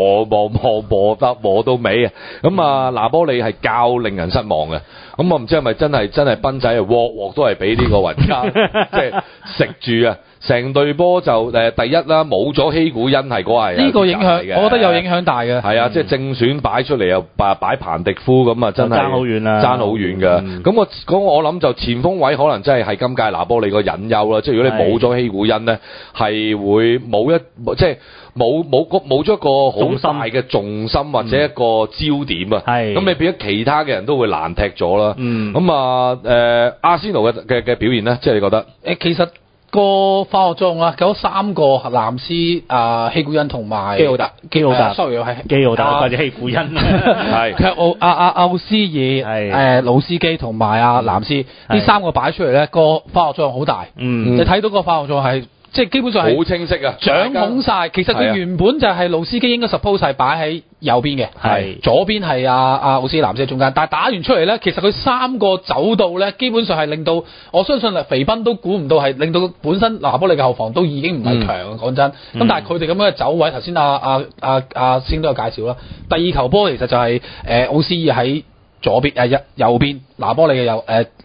磨到尾啊！咁啊，拿波里係較令人失望嘅。咁我唔知係咪真係賓仔啊，鑊都係俾呢個雲加即係食住啊！成隊波就第一啦，冇咗希古恩係嗰係呢個影響，我覺得有影響大嘅。 係啊，即係正選擺出嚟又擺彭迪夫咁啊，真係爭好遠啦，爭好遠㗎。咁我諗就前鋒位可能真係今屆拿波里個隱憂啦。即係如果你冇咗希古恩咧，係會即係冇咗一個好大嘅重心或者一個焦點啊。咁你變咗其他嘅人都會難踢咗啦。咁阿仙奴嘅表現咧，即係你覺得其實。個化學作用啊，嗰3個藍斯希古恩同埋基奧特 sorry 係基奧特或者希古恩係佢奧斯爾魯斯基同埋藍斯呢3個擺出嚟咧，個化學作用好大。你睇到個化學作用係即係基本上係好清晰啊， 掌控晒。其實佢原本就係魯斯基應該 suppose 係擺喺右邊嘅，係左邊係奧斯藍斯中間，但係打完出嚟咧，其實佢3個走道咧，基本上係令到我相信肥賓都估唔到係令到本身拿波利嘅後防都已經唔係強，講真。咁但係佢哋咁樣嘅走位，頭先阿星都有介紹啦。第2球波其實就係奧斯爾喺左邊右邊拿波利嘅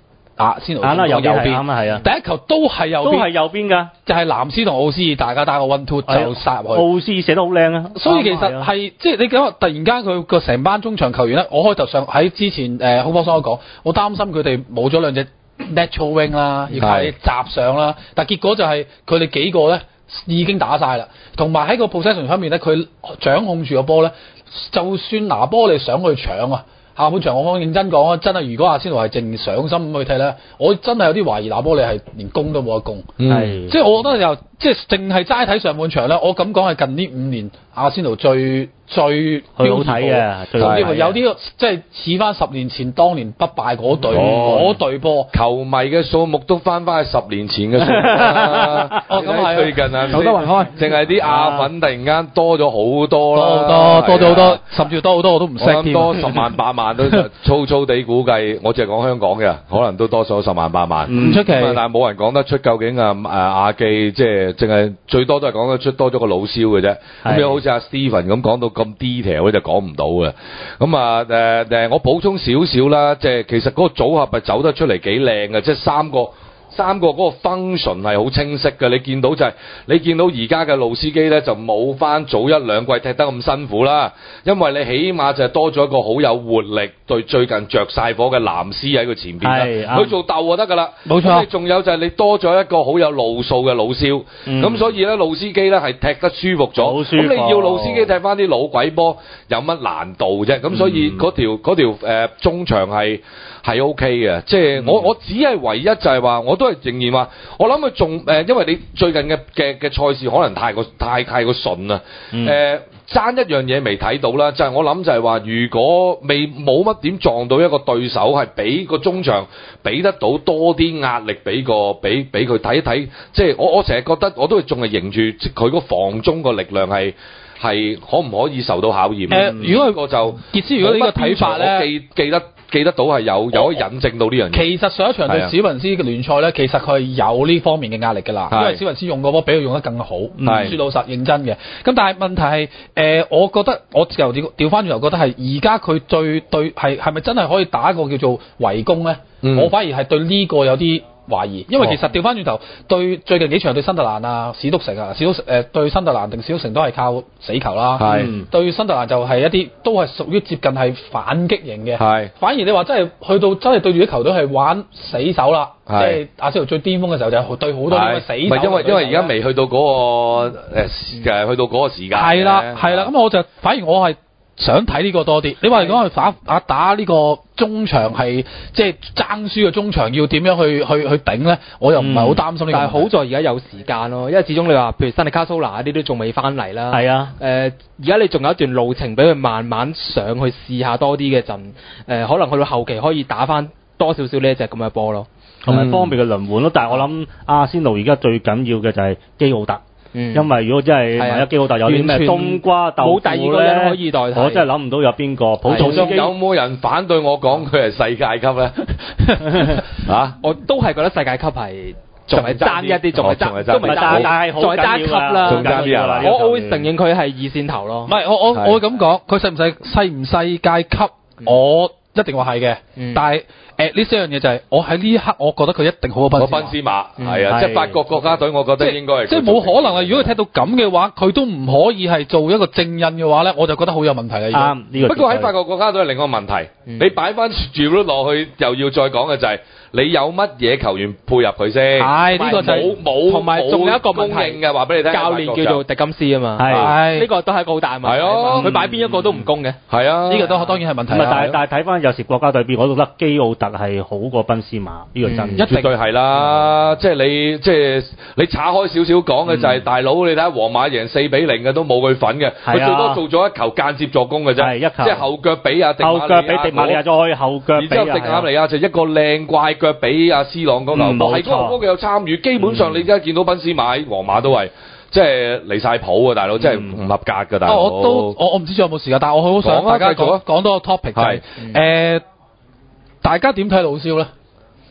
阿仙奴右邊， 啱啊，係啊，第一球都係右邊㗎，就係藍斯同奧斯爾大家打個 1-2就殺入去， 奧斯射得好靚啊， 所以其實係即係你講突然間佢個成班中場球員咧，我開頭上喺之前好波所講，我擔心佢哋冇咗兩隻 natural wing 啦，要靠你閘上啦，但結果就係佢哋幾個咧已經打晒啦，同埋喺個 possession 方面咧，佢掌控住個波咧，就算拿波你想去搶啊！下半場我認真講啊，真係如果阿仙奴係淨上心咁去睇咧，我真係有啲懷疑拿波你係連攻都冇得攻，即係我覺得又即係淨係齋睇上半場咧，我咁講係近呢5年阿仙奴最好睇嘅，甚至乎有啲即係似翻10年前當年不敗嗰隊波， 球迷嘅數目都翻去10年前嘅數目啦。 咁係最近啊， 走得雲開， 淨係啲亞粉突然間多咗好多啦， 多咗好多，甚至多好多我都唔識添。 多10萬8萬都粗粗地估計，我淨係講香港嘅，可能都多咗10萬8萬， 唔出奇。 但係冇人講得出究竟亞記即係淨係最多都係講得出多咗個老蕭嘅啫。咁你好似阿 Steven 咁講到咁 detail 咧就講唔到嘅。咁我補充少少啦，即係其實嗰個組合係走得出嚟幾靚嘅，即係三個嗰個 function 係好清晰嘅。你見到你見到而家嘅路斯基咧就冇翻早1-2季踢得咁辛苦啦，因為你起碼就係多咗一個好有活力對最近着晒火嘅藍斯喺佢前邊啦，佢做鬥就得噶啦。冇錯。你仲有就係你多咗一個好有路數嘅老蕭，咁所以咧路斯基咧係踢得舒服咗。咁你要路斯基踢翻啲老鬼波有乜難度啫？咁所以嗰條中場係 OK 嘅，即係我只係唯一就係話，我都係仍然話，我諗佢仲因為你最近嘅賽事可能太過順啦，爭一樣嘢未睇到啦，就係我諗就係話，如果冇乜點撞到一個對手係俾個中場俾得到多啲壓力俾佢睇一睇，即係我成日覺得我都仲係迎住佢個防中個力量係可唔可以受到考驗？ 如果個就傑斯，如果呢個睇法咧，記得到係有可以引證到呢樣嘢。其實上一場對史雲斯嘅聯賽咧，其實佢係有呢方面嘅壓力㗎啦，因為史雲斯用個波比佢用得更好，説老實認真嘅。咁但係問題係我覺得我又調翻轉頭覺得係而家佢對係咪真係可以打一個叫做圍攻咧？我反而係對呢個有啲懷疑，因為其實調翻轉頭對最近幾場對新特蘭啊、史篤城啊、對新特蘭定史篤城都係靠死球啦。對新特蘭就係一啲都係屬於接近係反擊型嘅。反而你話真係去到真係對住啲球隊係玩死守啦，即係阿仙奴最巔峰嘅時候就係對好多啲死守。 因為而家未去到嗰個去到嗰個時間。係啦， 咁我就反而我係想睇呢個多啲。你話嚟講去打呢個中場係即係爭輸嘅中場要點樣去頂咧？我又唔係好擔心呢個。 但係好在而家有時間咯，因為始終你話譬如新力卡蘇拿啲都仲未翻嚟啦。係啊。而家你仲有一段路程俾佢慢慢上去試下多啲嘅陣，可能去到後期可以打翻多少少呢一隻咁嘅波咯， 同埋方便嘅輪換咯。但係我諗阿仙奴而家最緊要嘅就係基奧特。因為如果真係萬一基奧特有啲咩冬瓜豆腐咧，冇第二個人可以代替，我真係諗唔到有邊個。普通有冇人反對我講佢係世界級咧？ 我都係覺得世界級係仲係爭一啲，仲係爭，都唔係爭，但係再爭級啦， 仲爭啲啊！ 我會承認佢係二線頭咯。 唔係我會咁講，佢世唔世界級，我一定話係嘅，但係。呢四樣嘢就係我喺呢一刻，我覺得佢一定好過賓斯馬。 係啊，即係法國國家隊，我覺得應該係即係冇可能啊！如果佢踢到咁嘅話，佢都唔可以係做一個正印嘅話咧，我就覺得好有問題啦。 啱， 不過喺法國國家隊係另一個問題，你擺翻住落去，又要再講嘅就係你有乜嘢球員配合佢先？ 係呢個就冇， 同埋仲有一個問題嘅話俾你聽， 教練叫做迪金斯啊嘛。係呢個都係一個好大問題。係啊，佢擺邊一個都唔攻嘅。 係啊， 呢個都當然係問題。 但係睇翻有時國家隊邊，我都覺得基奧特係好過賓斯馬，呢個真絕對係啦。即係你岔開少少講嘅就係大佬，你睇下皇馬贏4-0嘅都冇佢份嘅，佢最多做咗一球間接助攻嘅啫，即係後腳俾阿迪馬利亞， 再可以後腳， 然之後迪馬利亞就一個靚怪腳俾阿斯朗嗰球波，係嗰個佢有參與。基本上你而家見到賓斯馬喺皇馬都係即係離晒譜啊，大佬，真係唔合格㗎，大佬。 我唔知仲有冇時間，但係我好想大家講多個 topic 就係大家點睇老蕭咧？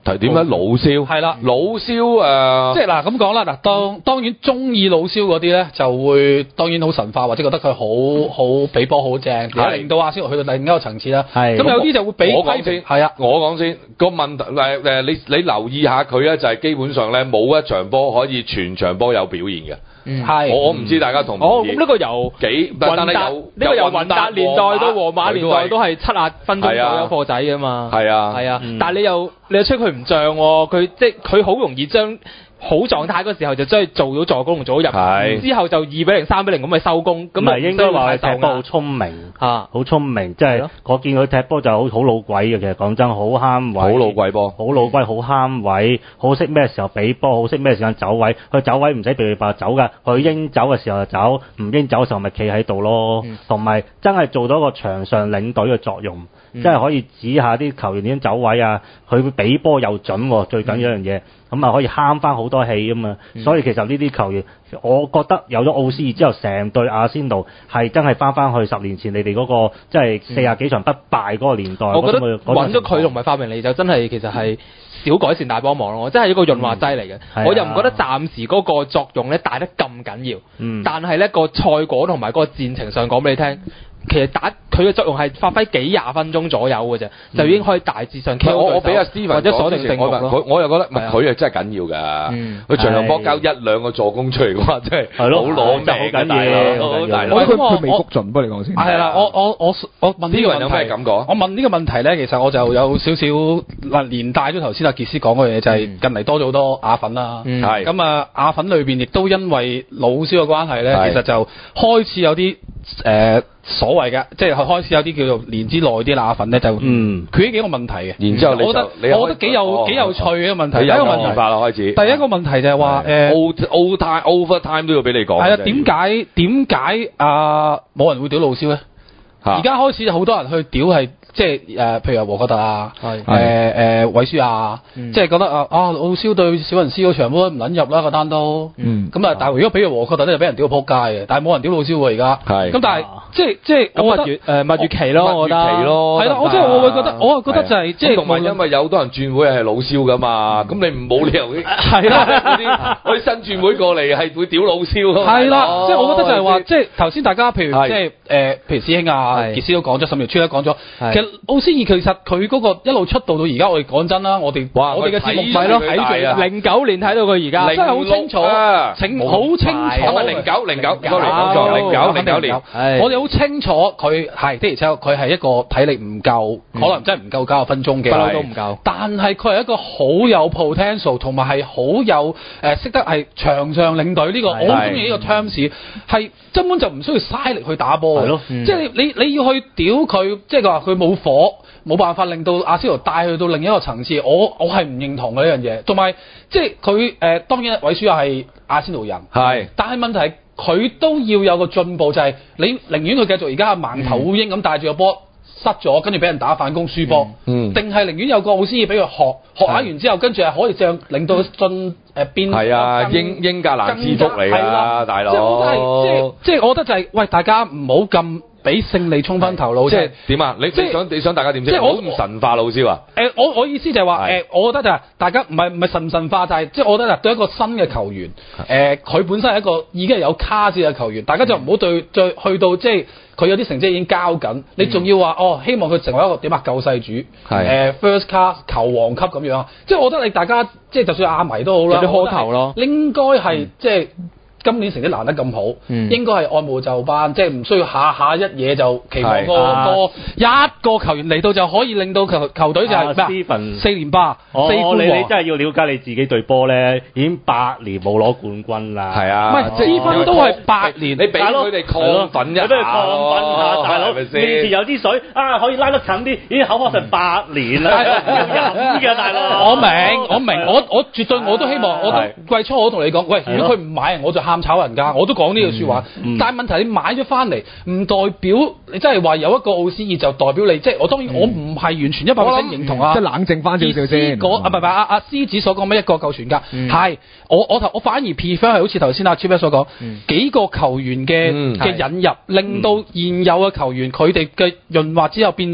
點解老蕭？ 係啦， 老蕭即係嗱咁講啦，嗱當然中意老蕭嗰啲咧，就會當然好神化，或者覺得佢好比波好正，令到阿仙奴去到另一個層次啦。係咁有啲就會俾我講先，係啊，我講先個問題你留意下佢咧，就係基本上咧冇一場波可以全場波有表現嘅。 係我唔知大家同唔同意？ 咁呢個由由雲達年代到皇馬年代都係70分鐘左右貨仔㗎嘛。係啊，但係你又吹佢唔漲喎，佢好容易將好狀態嗰時候就將佢做到助攻同做到入，之後就2-0、3-0咁咪收工。咁咪應該話佢踢波好聰明好聰明，即係我見佢踢波就好老鬼嘅。其實講真，好慳位， 好老鬼波， 好老鬼，好慳位，好識咩時候俾波，好識咩時間走位。佢走位唔使被白走㗎，佢應走嘅時候就走，唔應走嘅時候咪企喺度咯。同埋真係做到個場上領隊嘅作用，即係可以指下啲球員點走位啊，佢會俾波又準，最緊要一樣嘢。咁啊可以慳翻好多氣啊嘛，所以其實呢啲球員，我覺得有咗奧斯爾之後，成隊阿仙奴係真係翻去10年前你哋嗰個即係40幾場不敗嗰個年代。 我覺得揾咗佢同埋法明尼就真係其實係小改善大幫忙咯，真係一個潤滑劑嚟嘅。我又唔覺得暫時嗰個作用咧大得咁緊要，但係咧個賽果同埋個戰情上講俾你聽。其實佢嘅作用係發揮幾廿分鐘左右嘅啫，就已經可以大致上我俾阿 Steven 或者鎖定勝局咯。 我又覺得唔係佢係真係緊要㗎。佢場場波交1-2個助攻出嚟嘅話，真係好攞命嘅大佬。 我覺得佢未谷盡，不如你講先。 係啦，我問呢個人有咩感覺？我問呢個問題咧，其實我就有少少連帶咗頭先阿傑斯講嗰樣嘢，就係近嚟多咗好多亞粉啦。係咁啊，亞粉裏邊亦都因為老蕭嘅關係咧，其實就開始有啲所謂嘅，即係開始有啲叫做年資耐啲亞粉咧，就佢幾個問題嘅。 然之後我覺得幾有趣嘅問題。第一個問題開始。 第一個問題就係話 overtime 都要俾你講。 係啊，點解冇人會屌老蕭咧？而家開始好多人去屌係。即係譬如話禾確特啊，韋舒亞，即係覺得奧蕭對小雲斯嗰場波唔撚入啦個單都，咁啊，但係如果俾禾確特咧就俾人屌到撲街嘅，但係冇人屌奧蕭喎而家，咁但係即係我覺得蜜月期咯，我覺得係啦，我會覺得，我係覺得就係即係同埋因為有好多人轉會係老蕭噶嘛，咁你唔冇理由係啦， 嗰啲新轉會過嚟係會屌老蕭咯， 係啦，即係我覺得就係話，即係頭先大家譬如即係譬如師兄啊傑斯都講咗，甚至川都講咗，其實奧斯爾其實佢嗰個一路出道到而家，我哋講真啦，我哋嘅節目咪咯睇住 09年睇到佢而家， 真係好清楚，好清楚。 09，sorry，冇錯，09年， 我哋好清楚佢係的而且確佢係一個體力唔夠，可能真係唔夠90分鐘嘅， 不嬲都唔夠。 但係佢係一個好有 potential，同埋係好有識得係場上領隊呢個，我好中意呢個 terms， 係根本就唔需要嘥力去打波嘅，即係你要去屌佢，即係佢話佢冇火。冇辦法令到阿仙奴帶去到另一個層次，我係唔認同嘅呢樣嘢。同埋即係佢當然韋舒亞係阿仙奴人，但係問題係佢都要有個進步，就係你寧願佢繼續而家盲頭烏蠅咁帶住個波失咗，跟住俾人打反攻輸波，定係寧願有個奧斯爾俾佢學下完之後，跟住係可以這樣令到進變係啊英格蘭之福嚟啊大佬， 即係我覺得就係喂大家唔好咁。俾勝利衝昏頭腦， 即係點啊？你想大家點啫？即係我唔神化老蕭啊！ 我意思就係話我覺得就係大家唔係神化，就係即係我覺得對一個新嘅球員，佢本身係一個已經係有卡士嘅球員，大家就唔好對去到即係佢有啲成績已經交緊，你仲要話希望佢成為一個點啊救世主，first class 球王級咁樣，即係我覺得你大家即係就算阿迷都好啦， 有啲苛求咯， 應該係即係。今年成績拿得咁好，應該係按部就班，即係唔需要下一嘢就期望一個球員嚟到就可以令到球隊就係咩4連霸，4冠王。 你真係要了解你自己隊波咧，已經8年冇攞冠軍啦。 係啊， 唔係積分都係8年， 你俾佢哋亢奮一下， 大佬面前有啲水可以拉得近啲，已經口渴成8年啦，要飲嘅大佬。 我明，我絕對我都希望，我都季初我都同你講，喂，如果佢唔買，我就喊炒人家，我都講呢句説話。但係問題你買咗翻嚟，唔代表你真係話有一個奧斯爾就代表你，即係我當然我唔係完全100%認同啊。 即係冷靜翻少少先。 阿獅子所講咩一個救全家，係我反而 prefer 係好似頭先阿 Chief 所講，幾個球員嘅引入，令到現有嘅球員佢哋嘅潤滑之後變咗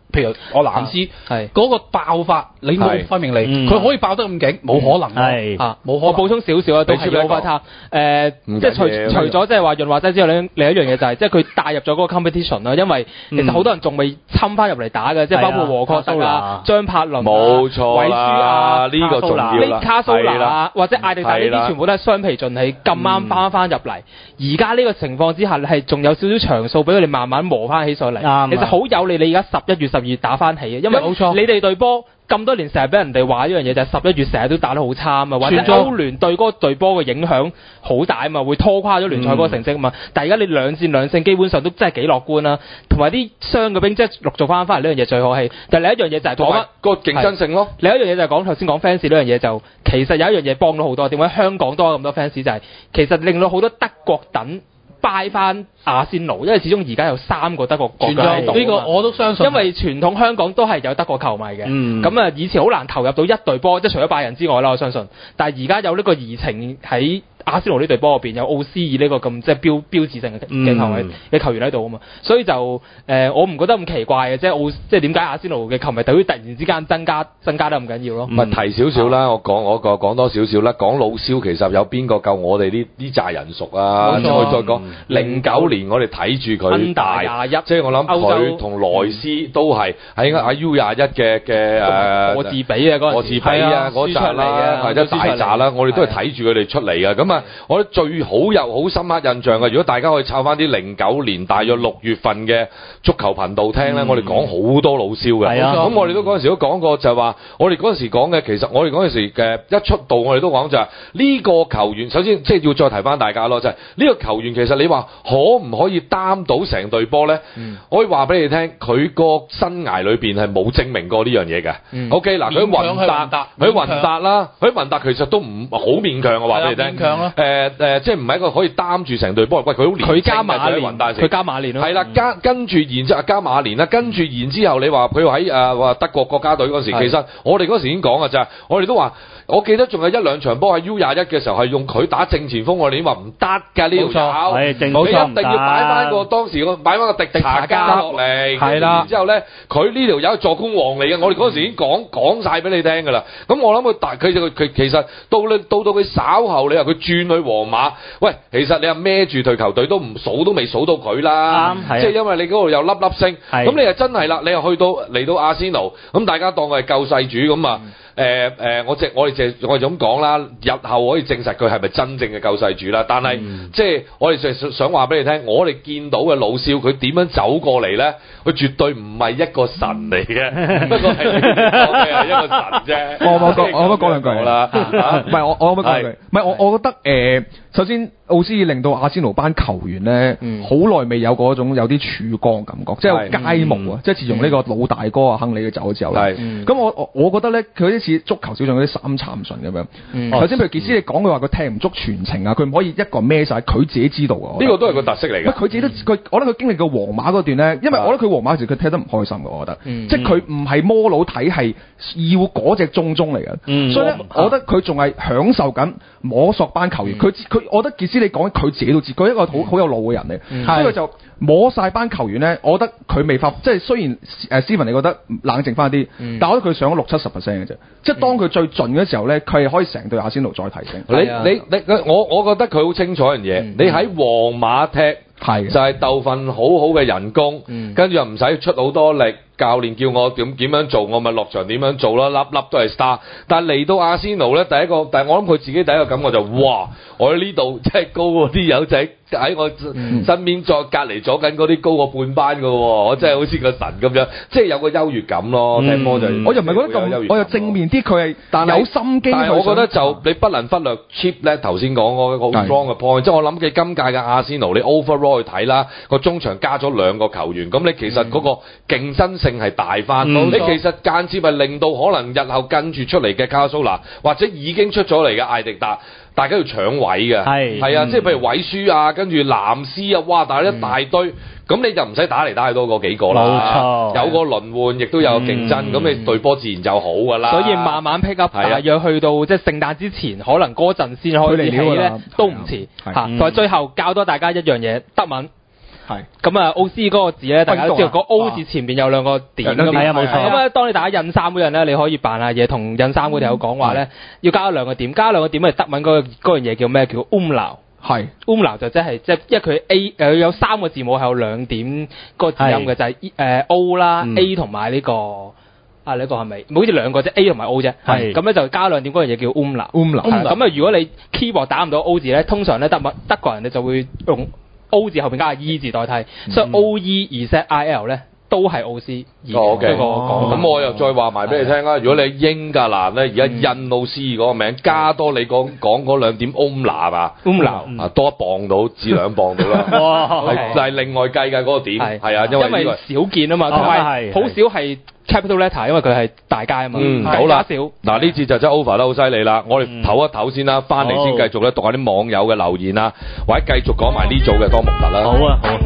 譬如我藍斯嗰個爆發，你冇分明嚟，佢可以爆得咁勁，冇可能係冇可能。 我補充少少啊，都係冇法塔即係除咗即係話潤滑劑之後，另一樣嘢就係即係佢帶入咗嗰個 competition 啦，因為其實好多人仲未侵翻入嚟打嘅，即係包括和確特啊、張柏倫、 冇錯韋舒亞、 呢個重要啦， 卡蘇拿或者艾迪達呢啲全部都係雙皮盡起，咁啱翻入嚟。而家呢個情況之下，你係仲有少少場數俾佢哋慢慢磨翻起上嚟。其實好有利你而家11月、12月打翻起嘅，因為你哋隊波咁多年成日俾人哋話一樣嘢，就係11月成日都打得好差啊嘛，或者歐聯對嗰個隊波嘅影響好大啊嘛，會拖垮咗聯賽嗰個成績啊嘛。但係而家你兩戰兩勝，基本上都真係幾樂觀啦。同埋啲傷嘅兵即係陸續翻嚟呢樣嘢最可氣。但係另一樣嘢就係講個競爭性咯。 另一樣嘢就係講頭先講 fans 呢樣嘢，就其實有一樣嘢幫到好多。點解香港多咁多 fans 就係其實令到好多德國等拜翻阿仙奴，因為始終而家有3個德國國家喺度。 呢個我都相信， 因為傳統香港都係有德國球迷嘅。咁啊，以前好難投入到一隊波，即係除咗拜仁之外啦，我相信。但係而家有呢個移情喺阿仙奴呢隊波入邊，有奧斯爾呢個咁即係標誌性嘅球員喺度啊嘛，所以就我唔覺得咁奇怪嘅，即係點解阿仙奴嘅球迷對於突然之間增加得咁緊要咯？ 咪提少少啦，我講多少少啦，講老蕭其實有邊個夠我哋呢扎人熟啊？我再講09年我哋睇住佢大，即係我諗佢同萊斯都係喺U21嘅我自比啊嗰陣時， 我自比啊嗰扎啦，或者大扎啦，我哋都係睇住佢哋出嚟嘅。咁啊，我最好深刻印象嘅，如果大家可以抄翻啲09年大約6月份嘅足球頻道聽咧，我哋講好多老蕭嘅。咁我哋都嗰陣時都講過，就係話我哋嗰陣時講嘅，其實我哋嗰陣時嘅一出道，我哋都講就係呢個球員，首先即係要再提翻大家咯，就係呢個球員其實你話可唔可以擔到成隊波咧？我可以話俾你聽，佢個生涯裏邊係冇證明過呢樣嘢嘅。OK 嗱，佢雲達其實都唔好勉強嘅，話俾你聽。即係唔係一個可以擔住成隊波？喂，佢好年輕嘅，佢加馬連咯。係啦，跟住然之後加馬連啦，跟住然之後你話佢喺話德國國家隊嗰時，其實我哋嗰時已經講嘅就係，我哋都話，我記得仲有1-2場波喺 U21嘅時候係用佢打正前鋒，我哋已經話唔得㗎呢條友，你一定要擺翻個當時擺翻個迪查加落嚟，係啦。然之後咧，佢呢條友助攻王嚟嘅，我哋嗰時已經講晒俾你聽㗎啦。咁我諗佢其實到佢稍後，你話佢轉去皇馬，喂，其實你話孭住隊球隊都未數到佢啦，即係因為你嗰度有粒粒星，咁你又真係啦，你又嚟到阿仙奴，咁大家當佢係救世主咁啊。我哋咁講啦，日後可以證實佢係咪真正嘅救世主啦。但係即係我哋就想話俾你聽，我哋見到嘅老蕭佢點樣走過嚟咧？佢絕對唔係一個神嚟嘅，不過係一個神啫。 我可唔可以講兩句啦？唔係我可唔可以講兩句？唔係我覺得首先奧斯爾令到阿仙奴班球員咧，好耐未有嗰種有啲曙光感覺，即係佳木啊！即係自從呢個老大哥啊亨利嘅走咗之後咧，咁我覺得咧佢啲似足球小將嗰啲三參順咁樣。頭先譬如傑斯你講佢話佢踢唔足全程啊，佢唔可以一個人孭晒，佢自己知道啊。 呢個都係個特色嚟嘅。 佢自己都我覺得佢經歷過皇馬嗰段咧，因為我覺得佢皇馬時佢踢得唔開心嘅，我覺得，即係佢唔係摩佬體系要嗰隻中嚟嘅，所以咧我覺得佢仲係享受緊摸索班球員。佢我覺得傑斯你講佢自己都知，佢一個好有腦嘅人嚟，所以佢就摸晒班球員咧。我覺得佢未發，即係雖然Steven你覺得冷靜翻啲，但我覺得佢上咗60-70%嘅啫。即係當佢最盡嘅時候咧，佢係可以成隊阿仙奴再提升。 我覺得佢好清楚一樣嘢，你喺皇馬踢就係鬥份好好嘅人工，跟住又唔使出好多力。教練叫我點樣做，我咪落場點樣做咯，粒粒都係 star。但係嚟到阿仙奴咧，但係我諗佢自己第一個感覺就哇，我喺呢度即係高嗰啲友仔喺我身邊再隔離咗緊嗰啲高過半班㗎喎，我真係好似個神咁樣，即係有個優越感咯。踢波就我又唔係覺得咁，我又正面啲，佢係有心機。但係我覺得就你不能忽略 cheap 咧，頭先講嗰個好 strong 嘅 point，即係我諗嘅今屆嘅阿仙奴，你 overall 去睇啦，個中場加咗2個球員，咁你其實嗰個競爭性係大翻，你其實間接係令到可能日後跟住出嚟嘅卡蘇拿，或者已經出咗嚟嘅艾迪達，大家要搶位嘅，係啊，即係譬如韋舒啊，跟住藍斯啊，哇，大家一大堆，咁你就唔使打嚟打去多嗰幾個啦，有個輪換，亦都有競爭，咁你隊波自然就好噶啦。所以慢慢 pick up，大約去到即係聖誕之前，可能嗰陣先開始起咧，都唔遲嚇。同埋最後教多大家一樣嘢，德文。 係。 咁啊，OC 嗰個字咧，大家都知道個 O 字前邊有兩個點㗎嘛， 冇錯。 咁啊，當你打印衫嗰陣咧，你可以扮下嘢，同印衫嗰條友講話咧，要加兩個點，加兩個點係德文嗰樣嘢叫咩？叫 umlaut。係 umlaut 就即係因為佢 A 有3個字母係有2點個字音嘅，就係O 啦 A 同埋呢個呢個係咪？好似兩個啫 A 同埋 O 啫。係咁咧就加2點嗰樣嘢叫 umlaut。咁啊，如果你 keyboard 打唔到 O 字咧，通常咧德國人咧就會用 O 字後邊加個 E 字代替，所以 OEZIL 咧。都係奧斯， 咁我又再話埋俾你聽啦。如果你英格蘭咧，而家印奧斯嗰個名，加多你講嗰2點 umlaut 啊，umlaut 多1磅到至2磅到啦。哇！係另外計嘅嗰個點，係啊，因為少見啊嘛，同埋好少係 capital letter，因為佢係大街啊嘛。 好啦，嗱呢次就真係 over 得好犀利啦。我哋唞一唞先啦，翻嚟先繼續咧讀下啲網友嘅留言啊，或者繼續講埋呢組嘅多蒙特啦。 好啊，好。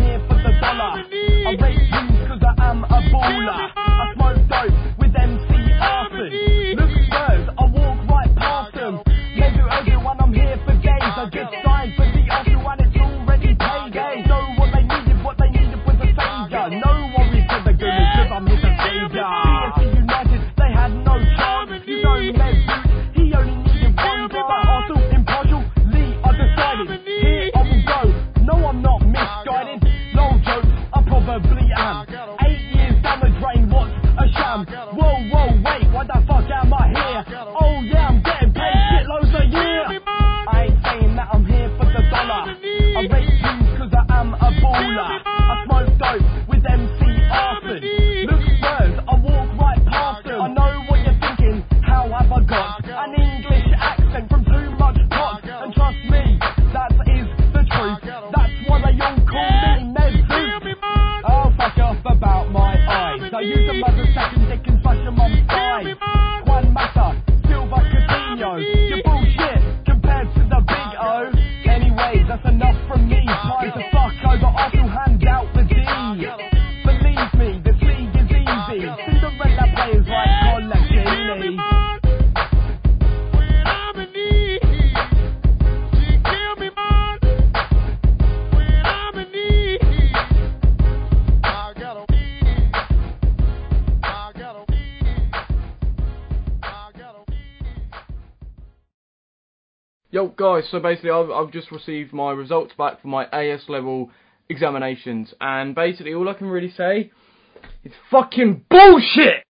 I'm a baller. I smoke dope with MC Arson. Look Spurs, I walk right past them. Maybe everyone I'm here for days. I just signed for the Arsenal and it's already payday. Know what they needed was a saviour. No worries for the Gooners cause I'm here to save ya. PSG United, they had no chance. You know Med Boots, he only needed one goal. But Arsenal impartial, Lee, I decided. Here I will go. No, I'm not misguided. No jokes, I probably am. Down the drain, what's a sham? Whoa, wait, why the fuck am I here? Oh yeah, I'm getting paid shitloads a year. I ain't saying that I'm here for the dollar. I rate dudes cause I am a baller. I smoke dope with MC Arson. Look Spurs, I walk right past them. I know what you're thinking, how have I got an English accent from too much pot? And trust me, that is the truth. That's why they all call me Ned Zeus. Oh, fuck off about my eyes. I use them as a second dick and flush them on thighs. Juan Mata, Silva Coutinho. You're bullshit compared to the big O. Anyways, that's enough from me. Time to fuck over Arsenal, hand out the D. Believe me, this league is easy. Cinderella players like Collecini. Yo guys, so basically I've just received my results back for my AS level examinations, and basically all I can really say is fucking bullshit!